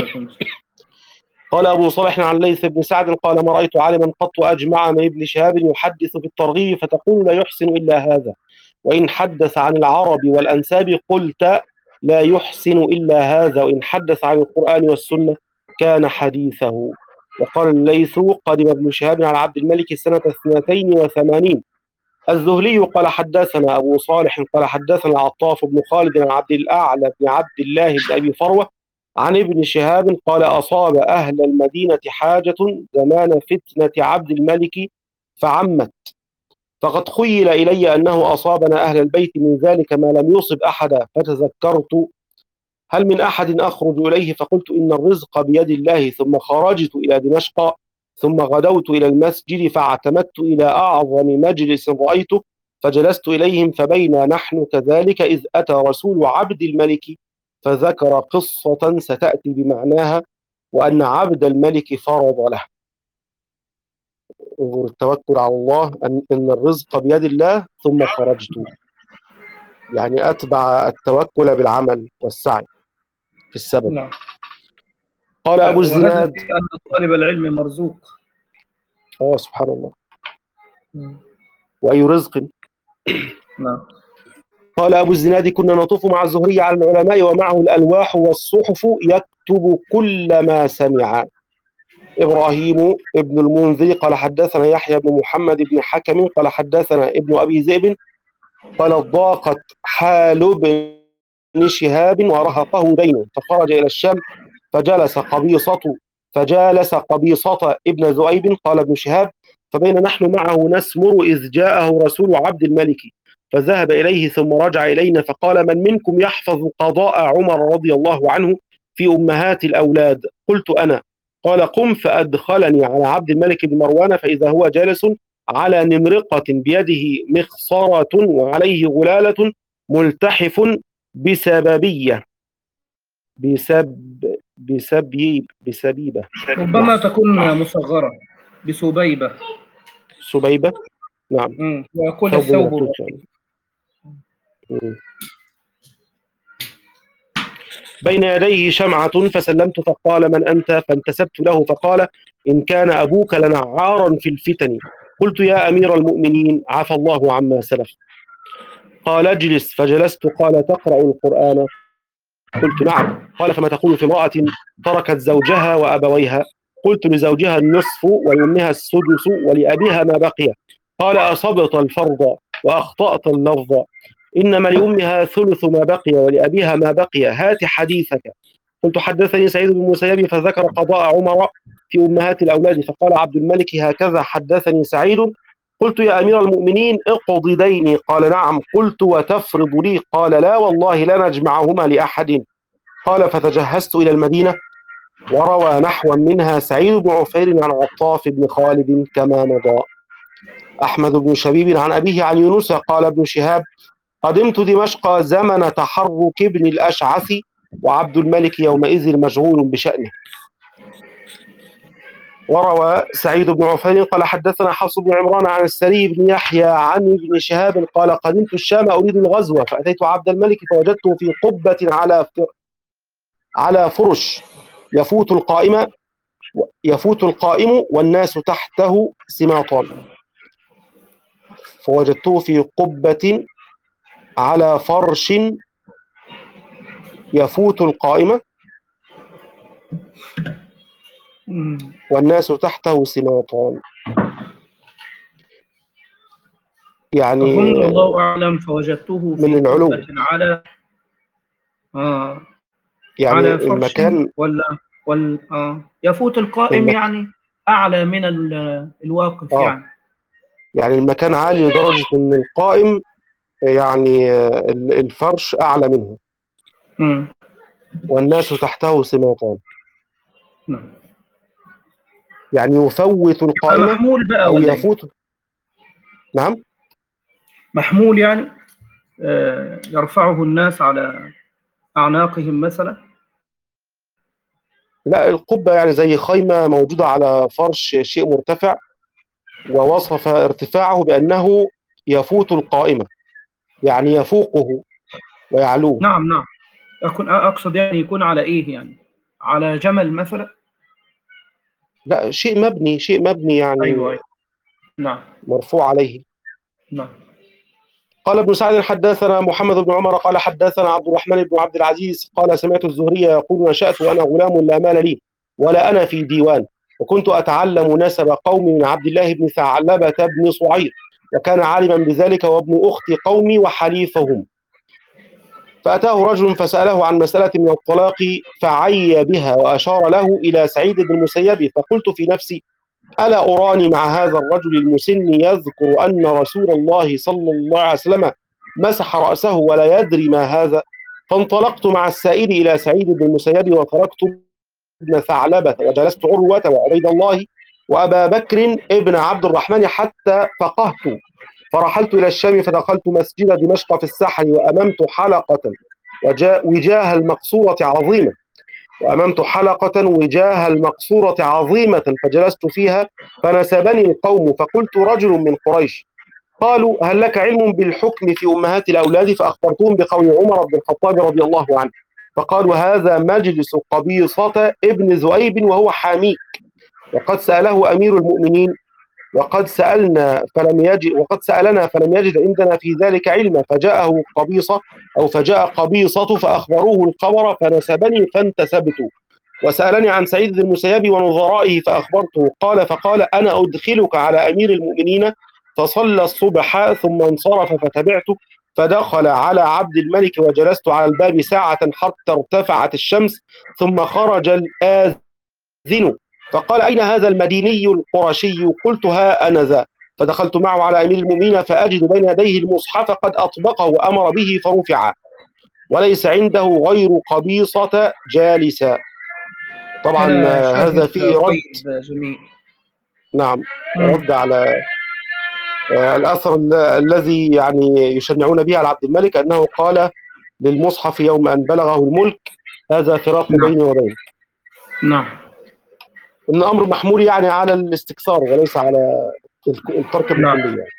قال أبو صالح عن ليث بن سعد قال ما رأيت عالما قط أجمع من ابن شهاب يحدث بالترغيب فتقول لا يحسن إلا هذا، وإن حدث عن العرب والأنساب قلت لا يحسن إلا هذا، وإن حدث عن القرآن والسنة كان حديثه. وقال الليث قدم ابن شهاب على عبد الملك سنة اثنتين وثمانين. الزهلي قال حدثنا أبو صالح قال حدثنا عطاف بن خالد عن عبد الأعلى بن عبد الله بن أبي فروة عن ابن شهاب قال أصاب أهل المدينة حاجة زمان فتنة عبد الملك فعمت، فقد خيل إلي أنه أصابنا أهل البيت من ذلك ما لم يصب أحدا، فتذكرت هل من أحد أخرج إليه، فقلت إن الرزق بيد الله، ثم خرجت إلى دمشق ثم غدوت إلى المسجد فاعتمدت إلى أعظم مجلس رأيته فجلست إليهم، فبينا نحن كذلك إذ أتى رسول عبد الملك فذكر قصة ستأتي بمعناها وأن عبد الملك فرض له. انظر التوكل على الله، أن, إن الرزق بيد الله ثم خرجت، يعني أتبع التوكل بالعمل والسعي في السبب. نعم. قال أبو الزناد أن طالب العلم مرزوق. اه سبحان الله. وأي رزق. نعم. قال أبو الزناد كنا نطوف مع الزهري على العلماء ومعه الألواح والصحف يكتب كل ما سمع. إبراهيم ابن المنذر قال حدثنا يحيى بن محمد بن حكم قال حدثنا ابن أبي ذئب قال ضاقت حال بن شهاب ورهقه دينه فخرج إلى الشام فجلس قبيصة فجالس قبيصة ابن ذؤيب. قال ابن شهاب فبين نحن معه نسمر إذ جاءه رسول عبد الملك فذهب إليه ثم رجع إلينا فقال من منكم يحفظ قضاء عمر رضي الله عنه في أمهات الأولاد؟ قلت أنا. قال قم، فأدخلني على عبد الملك بن مروان فإذا هو جالس على نمرقة بيده مخصرة وعليه غلالة ملتحف بسببية بسب بسبيب بسبيبة ربما تكون مصغرة بسبيبة سبيبة. نعم. امم ويكون الثوب بين يديه شمعة فسلمت فقال من أنت؟ فانتسبت له فقال إن كان أبوك لنعارا في الفتن. قلت يا أمير المؤمنين عفى الله عما سلف. قال اجلس، فجلست. قال تقرأ القرآن؟ قلت نعم. قال فما تقول في امرأة تركت زوجها وأبويها؟ قلت لزوجها النصف ولأمها السدس ولأبيها ما بقي. قال أصبت الفرض وأخطأت اللفظ، إنما لأمها ثلث ما بقي ولأبيها ما بقي، هات حديثك. قلت حدثني سعيد بن المسيب فذكر قضاء عمر في أمهات الأولاد فقال عبد الملك هكذا حدثني سعيد. قلت يا أمير المؤمنين اقض ديني. قال نعم. قلت وتفرض لي؟ قال لا والله لا نجمعهما لأحد. قال فتجهزت إلى المدينة. وروى نحوا منها سعيد بن عفير عن عطاف بن خالد كما مضى. أحمد بن شبيب عن أبيه عن يونس قال ابن شهاب قدمت دمشق زمن تحرك ابن الأشعث وعبد الملك يومئذ مشغول بشأنه. وروى سعيد بن عفير قال حدثنا حفص بن عمران عن السري بن يحيى عن ابن شهاب قال قدمت الشام أريد الغزو فأتيت عبد الملك فوجدته في قبة على على فرش يفوت القائم يفوت القائم والناس تحته سماطان. فوجدته في قبة على فرش يفوت القائمة والناس تحته سماطان. يعني أظن الله أعلم فوجدته في من العلو قبة على آه يعني على فرش المكان ولا ولا آه يفوت القائم المك... يعني أعلى من الواقف آه. يعني يعني المكان عالي لدرجة إن القائم يعني الفرش أعلى منه. م. والناس تحته سماطان. نعم. يعني يفوت القائمة محمول بقى أو ولا يفوت إيه؟ نعم محمول يعني آه يرفعه الناس على أعناقهم مثلا. لا القبة يعني زي خيمة موجودة على فرش شيء مرتفع، ووصف ارتفاعه بأنه يفوت القائمة يعني يفوقه ويعلوه. نعم نعم أكون أقصد يعني يكون على إيه يعني على جمل مثلا. لا شيء مبني شيء مبني يعني أيوة أيوة. نعم مرفوع عليه. نعم. قال ابن سعد حدثنا محمد بن عمر قال حدثنا عبد الرحمن بن عبد العزيز قال سمعت الزهري يقول نشأت وأنا غلام لا مال لي ولا أنا في ديوان، وكنت أتعلم نسب قومي من عبد الله بن ثعلبة بن صعير، وكان عالما بذلك وابن أخت قومي وحليفهم. فأتاه رجل فسأله عن مسألة من الطلاق فعي بها وأشار له إلى سعيد بن المسيب، فقلت في نفسي ألا أراني مع هذا الرجل المسن يذكر أن رسول الله صلى الله عليه وسلم مسح رأسه ولا يدري ما هذا. فانطلقت مع السائل إلى سعيد بن المسيب وتركت ابن ثعلبة وجلست عروة وعبيد الله وأبا بكر ابن عبد الرحمن حتى فقهت، فرحلت إلى الشام فدخلت مسجد دمشق في السحر وأممت حلقة وجاه المقصورة عظيمة وأممت حلقة وجاه المقصورة عظيمة فجلست فيها فنسبني القوم فقلت رجل من قريش. قالوا هل لك علم بالحكم في أمهات الأولاد؟ فأخبرتهم بقول عمر بن الخطاب رضي الله عنه، فقالوا هذا مجلس قبيصة ابن ذؤيب وهو حاميك، وقد سأله أمير المؤمنين وقد سألنا فلم يجد وقد سألنا فلم يجد عندنا في ذلك علما، فجاءه قبيصة أو فجاء قبيصة فأخبروه الخبر فنسبني فانتسبت، وسألني عن سعيد بن المسيب ونظرائه فأخبرته. قال فقال أنا أدخلك على أمير المؤمنين، فصلى الصبح ثم انصرف فتبعته فدخل على عبد الملك وجلست على الباب ساعة حتى ارتفعت الشمس ثم خرج الآذن فقال أين هذا المديني القرشي؟ قلت ها أنا ذا، فدخلت معه على أمير المؤمنين فأجد بين يديه المصحف قد أطبقه وأمر به فرفع وليس عنده غير قبيصة جالسا. طبعا هذا فيه رد. جميل. نعم رد على الأثر الذي يعني يشنعون به على عبد الملك أنه قال للمصحف يوم أن بلغه الملك هذا فراق نعم. بيني وبينك. نعم. إن أمر محمول يعني على الاستكثار وليس على الترك بالكلية. نعم.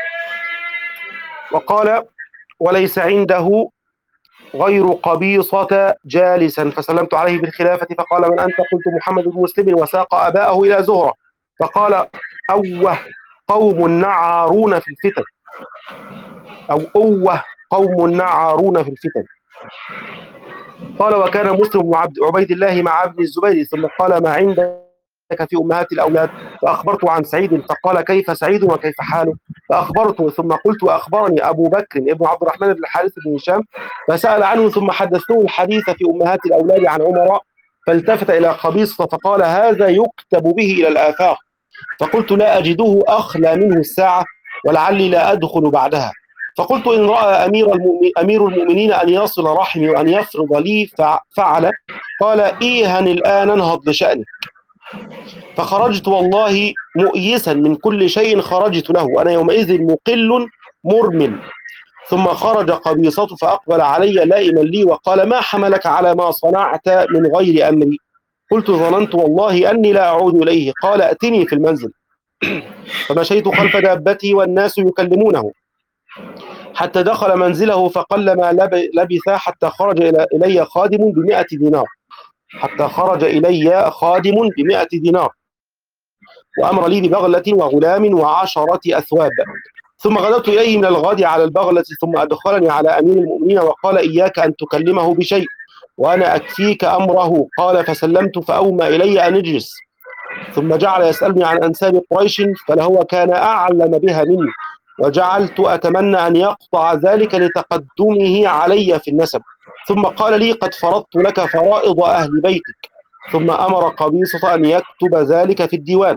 وقال وليس عنده غير قبيصة جالسا، فسلمت عليه بالخلافة فقال من أنت؟ قلت محمد بن مسلم، وساق أباءه إلى زهرة فقال أوه قوم نعارون في الفتن أو أوه قوم نعارون في الفتن. قال وكان مسلم بن عبيد الله مع ابن الزبير ثم قال ما عندك في أمهات الأولاد؟ فأخبرت عن سعيد فقال كيف سعيد وكيف حاله؟ فأخبرته ثم قلت وأخبرني أبو بكر ابن عبد الرحمن بن الحارث بن هشام فسأل عنه ثم حدثته الحديث في أمهات الأولاد عن عمر فالتفت إلى قبيصة فقال هذا يكتب به إلى الآفاق. فقلت لا أجده أخلى منه الساعة ولعلي لا أدخل بعدها. فقلت إن رأى أمير المؤمنين, أمير المؤمنين أن يصل رحمي وأن يفرض لي فعل. قال إيها الآن انهض لشأنك. فخرجت والله مؤيسا من كل شيء خرجت له وأنا يومئذ مقل مرمل. ثم خرج قبيصته فأقبل علي لائما لي وقال: ما حملك على ما صنعت من غير أمري؟ قلت: ظننت والله أني لا أعود إليه. قال: أتني في المنزل. فمشيت خلف دابتي والناس يكلمونه حتى دخل منزله، فقلما لبث حتى خرج إلي خادم بمئة دينار حتى خرج إلي خادم بمئة دينار وأمر لي ببغلة وغلام وعشرة أثواب. ثم غدوت إليه من الغد على البغلة، ثم أدخلني على أمير المؤمنين وقال: إياك أن تكلمه بشيء وأنا أكفيك أمره. قال: فسلمت فأومى إلي أن اجلس. ثم جعل يسألني عن أنساب قريش، فلهو كان أعلم بها مني، وجعلت أتمنى أن يقطع ذلك لتقدمه علي في النسب. ثم قال لي: قد فرضت لك فرائض أهل بيتك. ثم أمر قبيصة أن يكتب ذلك في الديوان.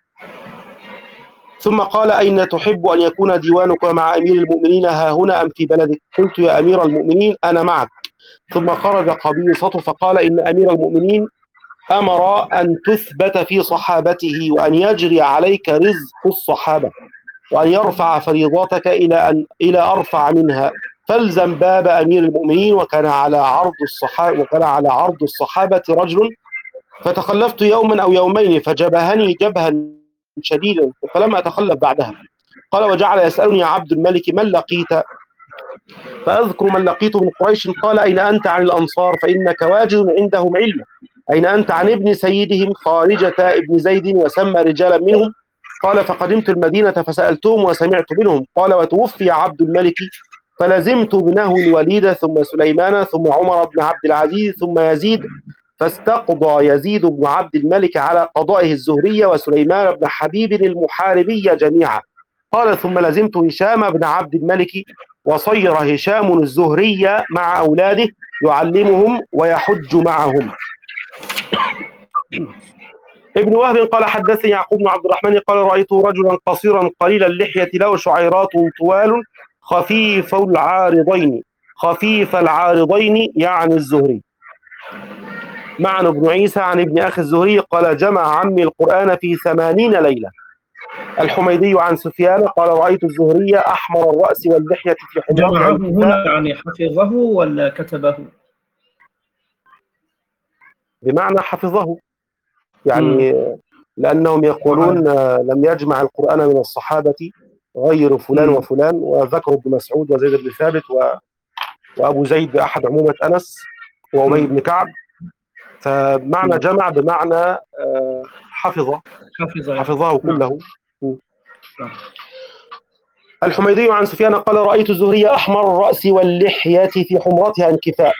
ثم قال: أين تحب أن يكون ديوانك مع أمير المؤمنين، ها هنا أم في بلدك؟ قلت: يا أمير المؤمنين أنا معك. ثم خرج قبيصة فقال: إن أمير المؤمنين أمر أن تثبت في صحابته، وأن يجري عليك رزق الصحابة، وأن يرفع فريضاتك إلى أن إلى أرفع منها، فالزم باب أمير المؤمنين. وكان على عرض الصحابة وكان على عرض الصحابة رجل، فتخلفت يوما أو يومين فجبهني جبها شديدا، فلم أتخلف بعدها. قال: وجعل يسألني يا عبد الملك: من لقيت؟ فأذكر من لقيت من قريش. قال: أين أنت عن الأنصار؟ فإنك واجد عندهم علم. أين أنت عن ابن سيدهم خارجة ابن زيد؟ وسمى رجالا منهم. قال: فقدمت المدينة فسألتهم وسمعت منهم. قال: وتوفي عبد الملك فلزمت ابنه الوليد، ثم سليمان، ثم عمر بن عبد العزيز، ثم يزيد، فاستقضى يزيد بن عبد الملك على قضائه الزهرية وسليمان بن حبيب المحاربية جميعا. قال: ثم لزمت هشام بن عبد الملك، وصير هشام الزهرية مع أولاده يعلمهم ويحج معهم. ابن وهب قال: حدثني يعقوب بن عبد الرحمن قال: رأيت رجلا قصيرا قليل اللحية له شعيرات طوال خفيف العارضين خفيف العارضين يعني الزهري. معن بن عيسى عن ابن أخي الزهري قال: جمع عمي القرآن في ثمانين ليلة. الحميدي عن سفيان قال: رأيت الزهري أحمر الرأس واللحية في حمرة. جمعه هنا يعني حفظه ولا كتبه؟ بمعنى حفظه، يعني م. لأنهم يقولون لم يجمع القرآن من الصحابة غير فلان م. وفلان، وذكروا ابن مسعود وزيد بن ثابت و... وأبو زيد أحد عمومة أنس وأبي بن كعب. فمعنى جمع بمعنى حفظه حفظه, حفظه كله. م. الحميدي عن سفيان قال: رأيت الزهري أحمر الرأس واللحية في حمرتها انكفاء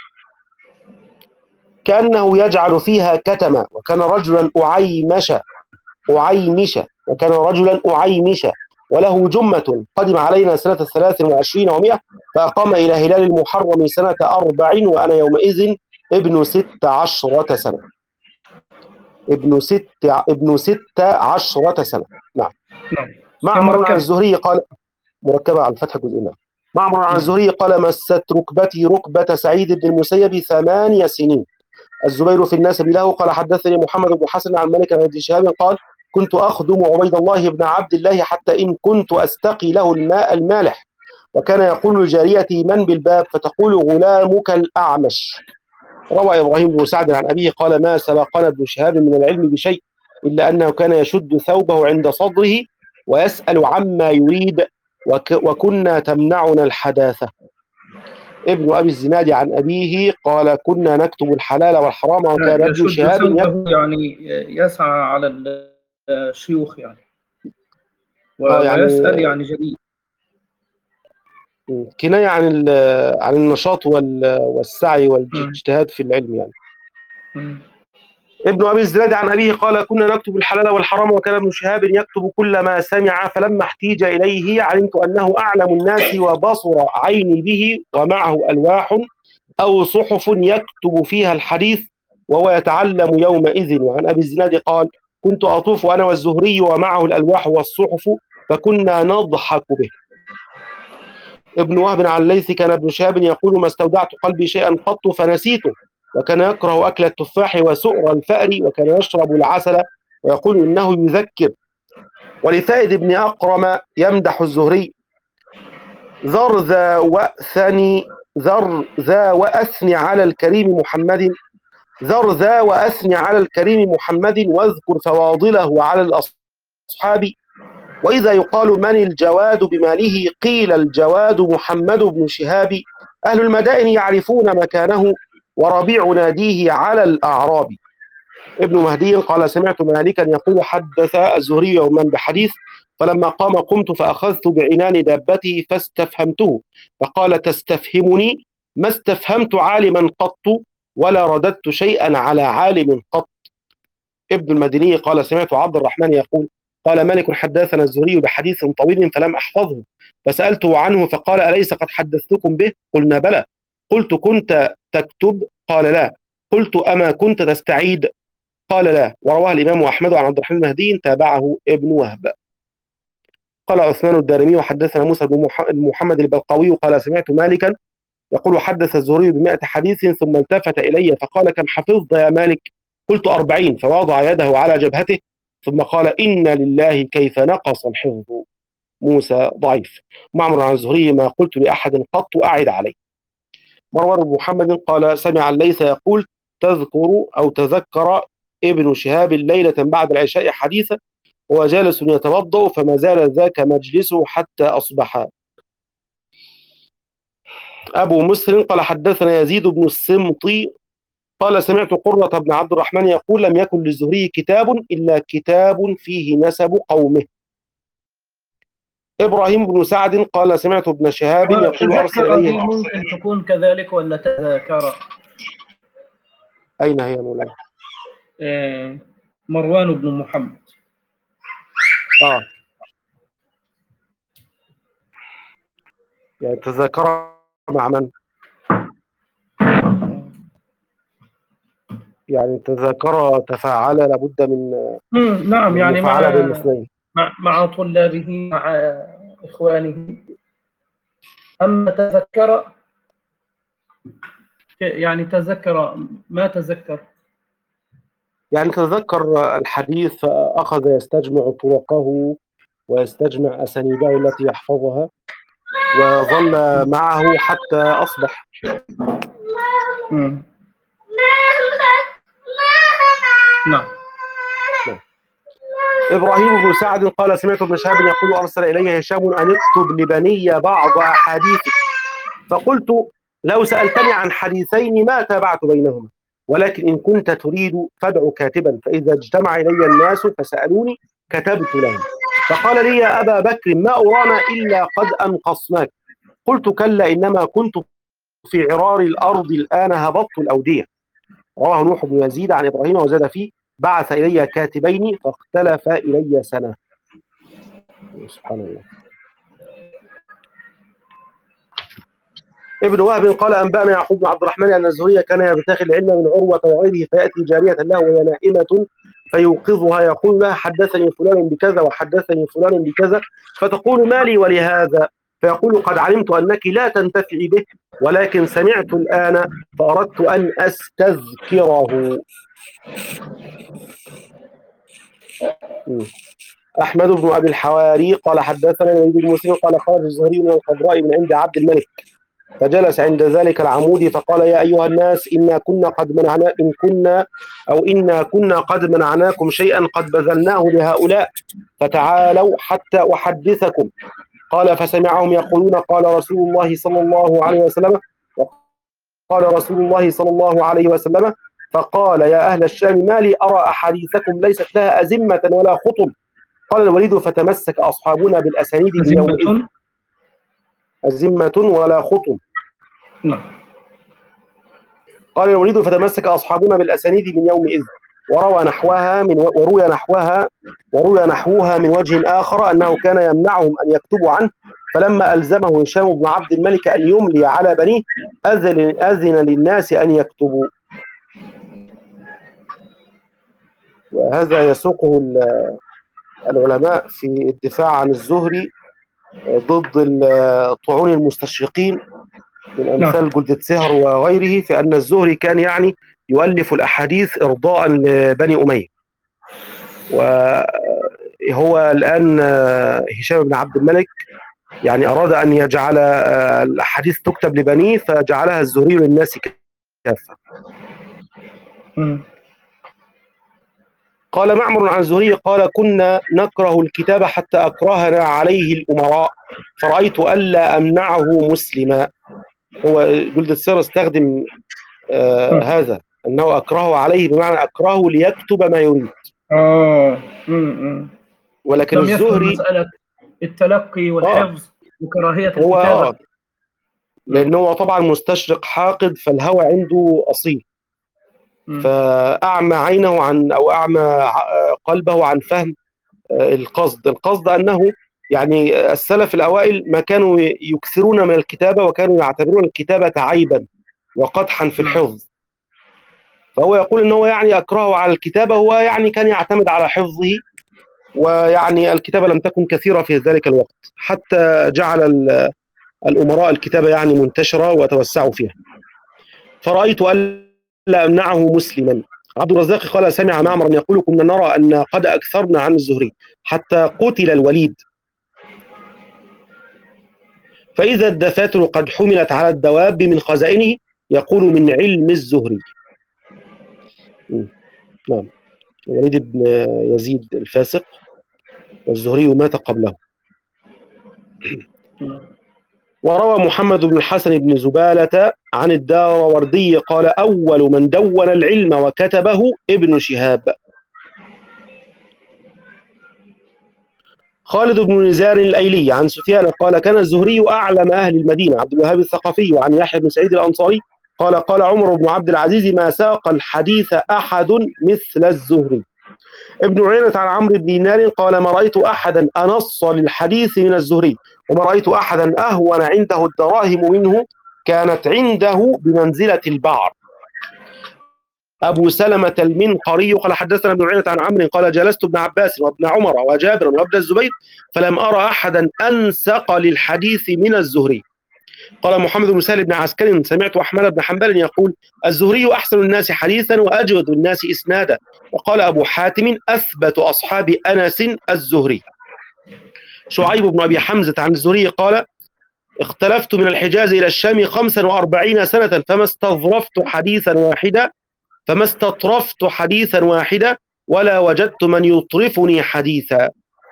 كأنه يجعل فيها كتما، وكان رجلا أعيمش أعيمش وكان رجلا أعيمش وله جمة. قدم علينا سنة ثلاث وعشرين ومئة، فأقام إلى هلال المحرم سنة أربع، وأنا يومئذ ابن ست عشرة سنة ابن ست ابن ست عشرة سنة. نعم. معمر عن الزهري قال: مركبة على الفتح جزئين. معمر عن الزهري قال: مست ركبتي ركبة سعيد بن المسيب ثمانية سنين. الزبير في الناس له قال: حدثني محمد بن حسن عن مالك بن شهاب قال: كنت أخدم عبيد الله بن عبد الله حتى إن كنت أستقي له الماء المالح، وكان يقول لجاريتي: من بالباب؟ فتقول: غلامك الأعمش. روى إبراهيم بن سعد عن أبيه قال: ما سبقنا ابن شهاب من العلم بشيء، إلا أنه كان يشد ثوبه عند صدره ويسأل عما يريد، وك وكنا تمنعنا الحداثة. ابن أبي الزناد عن أبيه قال: كنا نكتب الحلال والحرام، وكان ابن شهاب يعني يسعى على الشيوخ يعني ويسأل يعني, يعني جديد، كناية عن عن النشاط والسعي والاجتهاد في العلم يعني. م. ابن أبي الزناد عن أبيه قال: كنا نكتب الحلال والحرام، وكان ابن شهاب يكتب كل ما سمع، فلما احتيج إليه علمت أنه أعلم الناس وبصر عيني به، ومعه ألواح أو صحف يكتب فيها الحديث وهو يتعلم يومئذ. وعن أبي الزناد قال: كنت أطوف أنا والزهري ومعه الألواح والصحف، فكنا نضحك به. ابن وهب عن الليث كان ابن شهاب يقول: ما استودعت قلبي شيئا قط فنسيته، وكان يكره أكل التفاح وسؤر الفأر، وكان يشرب العسل ويقول إنه يذكر. ولثائد بن أقرم يمدح الزهري ذر ذا وأثني ذر ذا وأثني على الكريم محمد ذر ذا وأثني على الكريم محمد واذكر فواضله على الأصحاب. وإذا يقال من الجواد بماله قيل الجواد محمد بن شهاب. أهل المدائن يعرفون مكانه وربيع ناديه على الأعراب. ابن مهدي قال سمعت مالكا يقول حدث الزهري يوما بحديث فلما قام قمت فأخذت بعنان دابته فاستفهمته فقال تستفهمني ما استفهمت عالما قط ولا رددت شيئا على عالم قط. ابن المديني قال سمعت عبد الرحمن يقول قال مالك حدثنا الزهري بحديث طويل فلم أحفظه فسألته عنه فقال أليس قد حدثتكم به؟ قلنا بلى. قلت كنت تكتب؟ قال لا. قلت أما كنت تستعيد؟ قال لا. ورواه الإمام أحمد عن عبد الرحمن المهدي تابعه ابن وهب. قال عثمان الدارمي وحدثنا موسى بن محمد البلقوي قال سمعت مالكا يقول حدث الزهري بمائة حديث ثم التفت إلي فقال كم حفظت يا مالك؟ قلت أربعين فوضع يده على جبهته ثم قال إن لله كيف نقص الحفظ. موسى ضعيف. معمر عن الزهري ما قلت لأحد قط أعد عليه. مروان بن محمد قال سمع الليث يقول تذكر أو تذكر ابن شهاب ليلة بعد العشاء حديثا وهو جالس يتوضأ فما زال ذاك مجلسه حتى أصبح. أبو مسلم قال حدثنا يزيد بن السمطي قال سمعت قرة بن عبد الرحمن يقول لم يكن للزهري كتاب إلا كتاب فيه نسب قومه. إبراهيم بن سعد قال سمعت ابن شهاب يقول أرسل إليه. ممكن تكون كذلك ولا تذاكر؟ أين هي مولاي؟ آه مروان بن محمد. آه يعني تذاكر مع من؟ يعني تذاكر تفاعل لابد من مم. نعم يعني مع بين مع مع طلابه مع إخوانه. أما تذكر يعني تذكر ما تذكر يعني تذكر الحديث فأخذ يستجمع طرقه ويستجمع أسانيده التي يحفظها وظل معه حتى أصبح. مم. نعم. إبراهيم بن سعد قال سمعت ابن شهاب يقول أرسل إلي هشام أن اكتب لبني بعض أحاديث فقلت لو سألتني عن حديثين ما تابعت بينهما ولكن إن كنت تريد فادع كاتبا فإذا اجتمع إلي الناس فسألوني كتبت لهم. فقال لي يا أبا بكر ما أرانا إلا قد أنقصناك. قلت كلا إنما كنت في عرار الأرض الآن هبطت الأودية. رواه نوح بن يزيد عن إبراهيم وزاد فيه بعث إلي كاتبين فاختلف إلي سنة. سبحان الله. ابن وهب قال أنبأنا يعقوب بن عبد الرحمن أن الزهري كان يبتغي العلم من عروة وغيره فيأتي جارية له وهي نائمة فيوقظها يقول لها حدثني فلان بكذا وحدثني فلان بكذا فتقول ما لي ولهذا فيقول قد علمت أنك لا تنتفعي به ولكن سمعت الآن فأردت أن أستذكره. أحمد بن أبي الحواري قال حدثنا وليد بن مسلم قال خرج الزهري من الخضراء من عند عبد الملك فجلس عند ذلك العمود فقال يا أيها الناس إنا كنا قد منعنا إن كنا أو إنا كنا قد منعناكم شيئا قد بذلناه لهؤلاء فتعالوا حتى أحدثكم. قال فسمعهم يقولون قال رسول الله صلى الله عليه وسلم قال رسول الله صلى الله عليه وسلم فقال يا أهل الشام ما لي أرى أحاديثكم ليست لها أزمة ولا خطب. قال الوليد فتمسك أصحابنا بالأسانيد من يومئذ. أزمة ولا خطب. نعم. قال الوليد فتمسك أصحابنا بالأسانيد من يومئذ وروى نحوها من وروي نحوها وروي نحوها من وجه آخر أنه كان يمنعهم أن يكتبوا عنه فلما ألزمه هشام بن عبد الملك أن يملي على بنيه أذن, أذن للناس أن يكتبوا. وهذا يسوقه العلماء في الدفاع عن الزهري ضد طعون المستشرقين من أمثال جلدة سهر وغيره في أن الزهري كان يعني يؤلف الأحاديث إرضاء لبني أمية. وهو الآن هشام بن عبد الملك يعني أراد أن يجعل الأحاديث تكتب لبنيه فجعلها الزهري للناس كافة. قال معمر عن الزهري قال كنا نكره الكتاب حتى أكرهنا عليه الأمراء فرأيت ألا أمنعه مسلما. هو جلد السر استخدم آه هذا أنه أكرهه عليه بمعنى أكرهه ليكتب ما يريد. آه. م-م. ولكن لم يفهم الزهري مسألة التلقي والحفظ آه وكراهية هو الكتابة. آه لأنه هو طبعا مستشرق حاقد فالهوى عنده أصيل، فأعمى عينه عن أو أعمى قلبه عن فهم القصد. القصد أنه يعني السلف الأوائل ما كانوا يكثرون من الكتابة وكانوا يعتبرون الكتابة عيبا وقدحا في الحفظ، فهو يقول أنه يعني أكرهه على الكتابة، هو يعني كان يعتمد على حفظه، ويعني الكتابة لم تكن كثيرة في ذلك الوقت حتى جعل الأمراء الكتابة يعني منتشرة وتوسعوا فيها. فرأيت ألا أمنعه مسلما. عبد الرزاق قال سمع معمر يقول كنا نرى أن قد أكثرنا عن الزهري حتى قتل الوليد، فإذا الدفاتر قد حملت على الدواب من خزائنه يقول من علم الزهري. نعم، الوليد بن يزيد الفاسق والزهري مات قبله. وروى محمد بن الحسن بن زبالة عن الداروردي قال أول من دون العلم وكتبه ابن شهاب. خالد بن نزار الأيلي عن سفيان قال كان الزهري أعلم أهل المدينة. عبد الوهاب الثقفي وعن يحيى بن سعيد الأنصاري قال قال عمر بن عبد العزيز ما ساق الحديث أحد مثل الزهري. ابن عيينة عن عمرو بن دينار قال ما رأيت أحدا أنص للحديث من الزهري وما رأيت أحدا أهون عنده الدراهم منه، كانت عنده بمنزلة البعر. أبو سلمة المنقري قال حدثنا ابن عيينة عن عمرو قال جلست ابن عباس وابن عمر وجابر وابن الزبير فلم أرى أحدا أنسق للحديث من الزهري. قال محمد بن سهل بن عسكري سمعت أحمد بن حنبل يقول الزهري أحسن الناس حديثا وأجود الناس إسنادا. وقال أبو حاتم أثبت أصحاب أنس الزهري. شعيب بن أبي حمزة عن الزهري قال اختلفت من الحجاز إلى الشام خمسا وأربعين سنة فما استظرفت حديثا واحدا فما استطرفت حديثا واحدا ولا وجدت من يطرفني حديثا.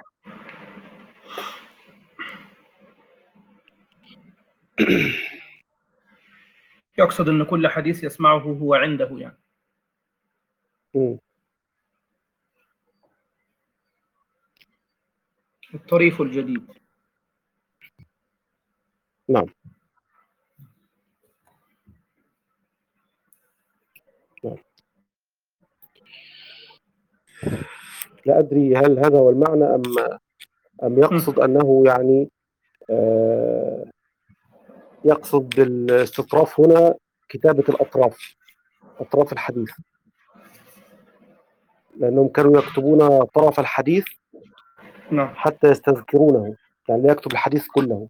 يقصد أن كل حديث يسمعه هو عنده يعني. م. الطريف الجديد. نعم. نعم. لا أدري هل هذا هو المعنى أم أم يقصد أنه يعني آه يقصد بالاستطراف هنا كتابة الأطراف، أطراف الحديث، لأنهم كانوا يكتبون طرف الحديث حتى يستذكرونه، يعني لا يكتب الحديث كله.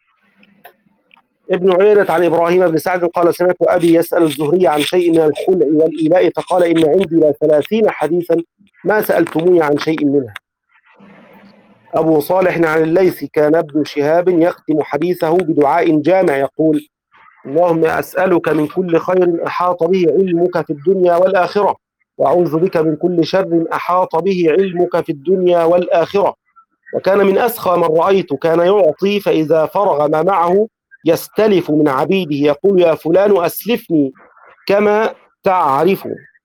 ابن عيينة عن إبراهيم بن سعد قال سمعت أبي يسأل الزهري عن شيء من الخلع والإيلاء فقال إن عندي لثلاثين حديثا ما سألتموني عن شيء منها. أبو صالح عن الليث كان ابن شهاب يختم حديثه بدعاء جامع يقول اللهم أسألك من كل خير أحاط به علمك في الدنيا والآخرة وأعوذ بك من كل شر أحاط به علمك في الدنيا والآخرة. وكان من أسخى من رأيت كان يعطي فإذا فرغ ما معه يستلف من عبيده يقول يا فلان أسلفني كما تعرف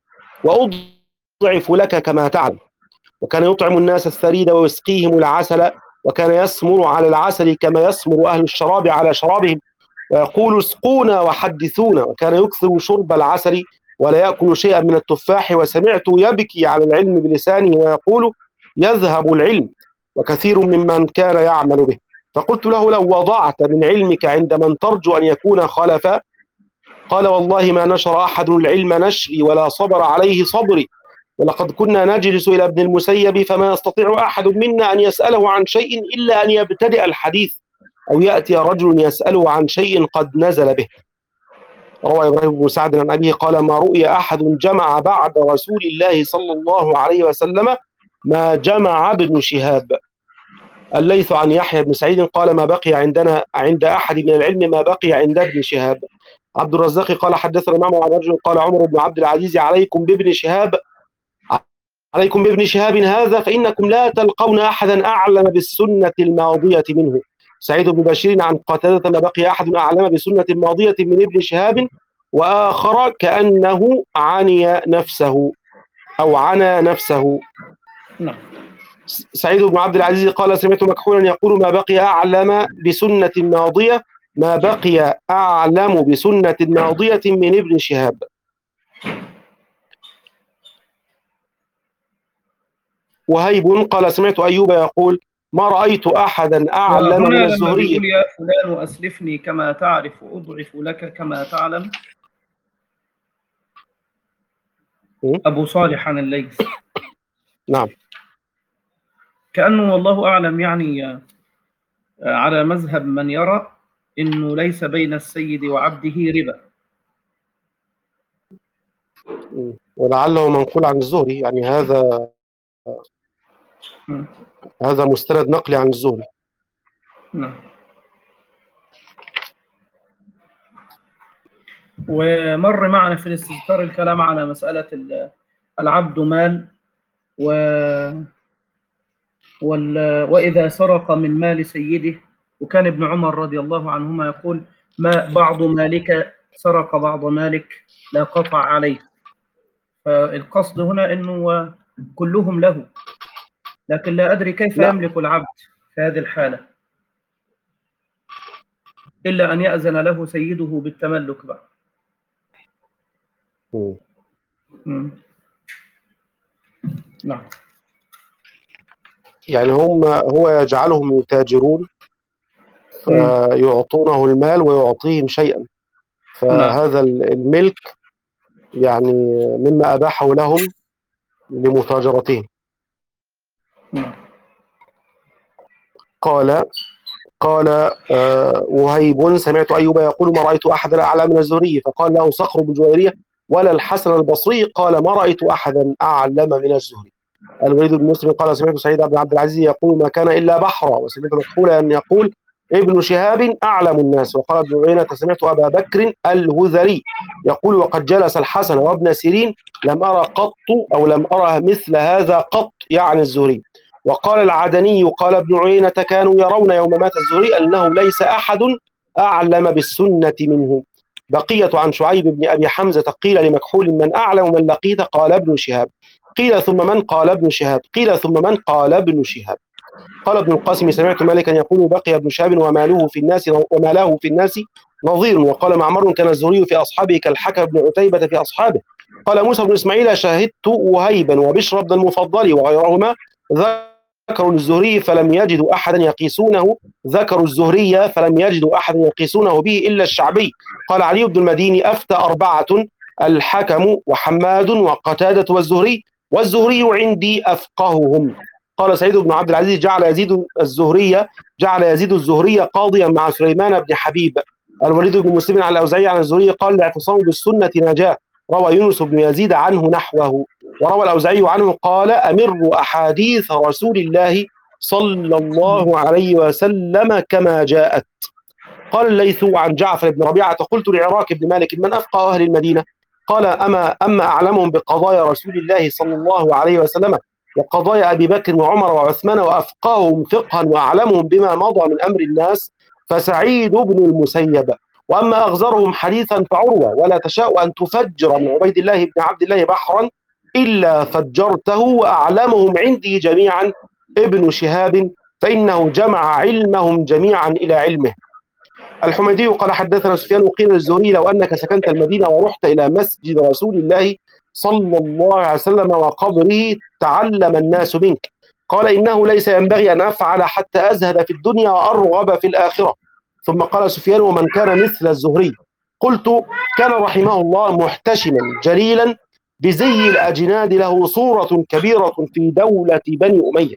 وأضعف لك كما تعلم. وكان يطعم الناس الثريد ويسقيهم العسل وكان يسمر على العسل كما يسمر أهل الشراب على شرابهم ويقول اسقونا وحدثونا. وكان يكثر شرب العسل ولا يأكل شيئا من التفاح وسمعته يبكي على العلم بلسانه ويقول يذهب العلم وكثير ممن كان يعمل به. فقلت له لو وضعت من علمك عند من ترجو أن يكون خلفا قال والله ما نشر أحد العلم نشري ولا صبر عليه صبري ولقد كنا نجلس إلى ابن المسيب فما يستطيع أحد منا أن يسأله عن شيء إلا أن يبتدئ الحديث أو يأتي رجل يسأله عن شيء قد نزل به. روى إبراهيم بن سعد عن أبيه قال ما رؤي أحد جمع بعد رسول الله صلى الله عليه وسلم ما جمع ابن شهاب. الليث عن يحيى بن سعيد قال ما بقي عندنا عند أحد من العلم ما بقي عند ابن شهاب. عبد الرزاق قال حدثنا معمر عن رجل قال عمر بن عبد العزيز عليكم بابن شهاب عليكم بابن شهاب هذا فإنكم لا تلقون أحدا أعلم بالسنة الماضية منه. سعيد بن بشير عن قتادة ما بقي أحد أعلم بسنة ماضية من ابن شهاب، وآخر كأنه عني نفسه أو عنا نفسه. نعم. سعيد بن عبد العزيز قال سمعت مكحولا يقول ما بقي أعلم بسنة ماضية ما بقي أعلم بسنة ماضية من ابن شهاب. وهيب قال سمعت أيوب يقول ما رأيت أحدا أعلم من هنا لما الزهري. بيقول يا فلان أسلفني كما تعرف أضعف لك كما تعلم، م? أبو صالح عن الليث نعم. كأنه والله أعلم يعني على مذهب من يرى إنه ليس بين السيد وعبده ربا. م. ولعله منقول عن الزهري، يعني هذا م. هذا مستند نقلي عن الزهري. نعم. ومر معنا في الاستذكار الكلام على مسألة العبد مال و وال... وإذا سرق من مال سيده، وكان ابن عمر رضي الله عنهما يقول ما بعض مالك سرق بعض مالك لا قطع عليه. فالقصد هنا أنه كلهم له، لكن لا أدري كيف لا. يملك العبد في هذه الحالة إلا أن يأذن له سيده بالتملك بقى. م. م. نعم. يعني هم هو يجعلهم يتاجرون فيعطونه المال ويعطيهم شيئا، فهذا الملك يعني مما أباحه لهم لمتاجرتهم. قال قال آه وهيب سمعت أيوب يقول ما رأيت أحدا أعلى من الزهري، فقال له صخر بن جويرية ولا الحسن البصري قال ما رأيت أحدا أعلم من الزهري. الوليد بن مسلم قال سمعت سعيد بن عبد العزيز يقول ما كان إلا بحرا، وسمعت مكحولا أن يقول ابن شهاب أعلم الناس. وقال ابن عيينة سمعت أبا بكر الهذلي يقول وقد جلس الحسن وابن سيرين لم أرى قط أو لم أرى مثل هذا قط، يعني الزهري. وقال العدني قال ابن عيينة كانوا يرون يوم مات الزهري أنه ليس أحد أعلم بالسنة منه. بقية عن شعيب بن أبي حمزة قيل لمكحول من أعلم من لقيت قال ابن شهاب، قيل ثم من قال ابن شهاب، قيل ثم من قال ابن شهاب. قال ابن القاسم سمعت مالكا يقول بقي ابن شهاب وماله في الناس وماله في الناس نظير. وقال معمر كان الزهري في أصحابه كالحكم بن عتيبة في أصحابه. قال موسى بن إسماعيل شهدت وهيبا وبشر بن المفضل وغيرهما ذكروا الزهري فلم يجدوا أحدا يقيسونه ذكروا الزهري فلم يجدوا أحدا يقيسونه به إلا الشعبي. قال علي بن المديني أفتى أربعة الحكم وحماد وقتادة والزهري والزهري عندي أفقههم. قال سعيد بن عبد العزيز جعل يزيد الزهري جعل يزيد الزهري قاضيا مع سليمان بن حبيب. الوليد بن مسلم على الأوزاعي عن الزهري قال الاعتصام بالسنة نجاة. روى يونس بن يزيد عنه نحوه. وروى الأوزاعي عنه قال أمر أحاديث رسول الله صلى الله عليه وسلم كما جاءت. قال الليث عن جعفر بن ربيعة قلت لعراك بن مالك من أفقه أهل المدينة؟ قال أما أما أعلمهم بقضايا رسول الله صلى الله عليه وسلم وقضايا أبي بكر وعمر وعثمان وأفقههم فقها وأعلمهم بما مضى من أمر الناس فسعيد بن المسيب. وأما أغزرهم حديثا فعروة ولا تشاء أن تفجر من عبيد الله بن عبد الله بحرا إلا فجرته. وأعلمهم عندي جميعا ابن شهاب فإنه جمع علمهم جميعا إلى علمه. الحميدي قال حدثنا سفيان وقيل للزهري لو أنك سكنت المدينة ورحت إلى مسجد رسول الله صلى الله عليه وسلم وقبره تعلم الناس منك. قال إنه ليس ينبغي أن أفعل حتى أزهد في الدنيا وأرغب في الآخرة. ثم قال سفيان ومن كان مثل الزهري؟ قلت كان رحمه الله محتشما جليلا بزي الأجناد له صورة كبيرة في دولة بني أمية.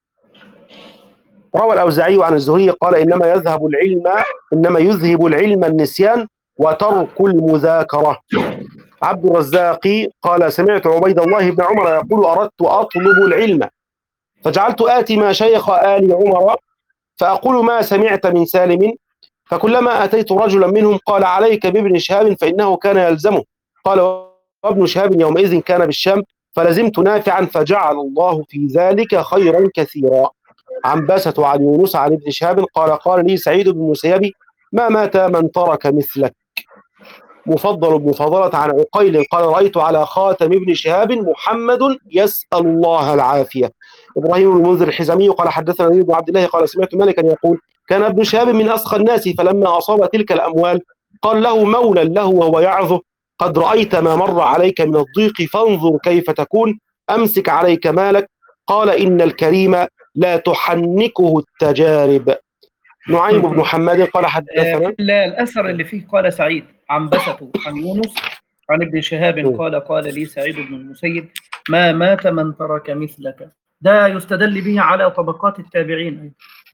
روى الأوزاعي عن الزهري قال إنما يذهب العلم إنما يذهب العلم النسيان وترك المذاكرة. عبد الرزاق قال سمعت عبيد الله بن عمر يقول أردت أطلب العلم فجعلت آتي ما شيخ آل عمر فأقول ما سمعت من سالم، فكلما أتيت رجلا منهم قال عليك بابن شهاب فإنه كان يلزمه. قال وابن شهاب يومئذ كان بالشام فلزمت نافعا فجعل الله في ذلك خيرا كثيرا. عنبسة عن يونس عن ابن شهاب قال قال لي سعيد بن المسيب ما مات من ترك مثلك. مفضل بن فضلة عن عقيل قال رأيت على خاتم ابن شهاب محمد يسأل الله العافية. إبراهيم بن المنذر الحزامي قال حدثنا ابن عبد الله قال سمعت مالكا يقول كان ابن شهاب من أسخى الناس فلما أصاب تلك الأموال قال له مولى له وهو يعظه قد رأيت ما مر عليك من الضيق فانظر كيف تكون أمسك عليك مالك. قال إن الكريم لا تحنكه التجارب. نعيم بن حماد قال حدثنا الأثر اللي فيه قال سعيد عنبسة عن يونس عن ابن شهاب قال قال لي سعيد بن المسيب ما مات من ترك مثلك. ده يستدل به على طبقات التابعين،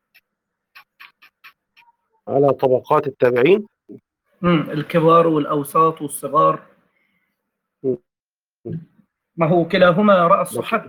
على طبقات التابعين امم الكبار والأوساط والصغار، ما هو كلاهما رأى الصحابة.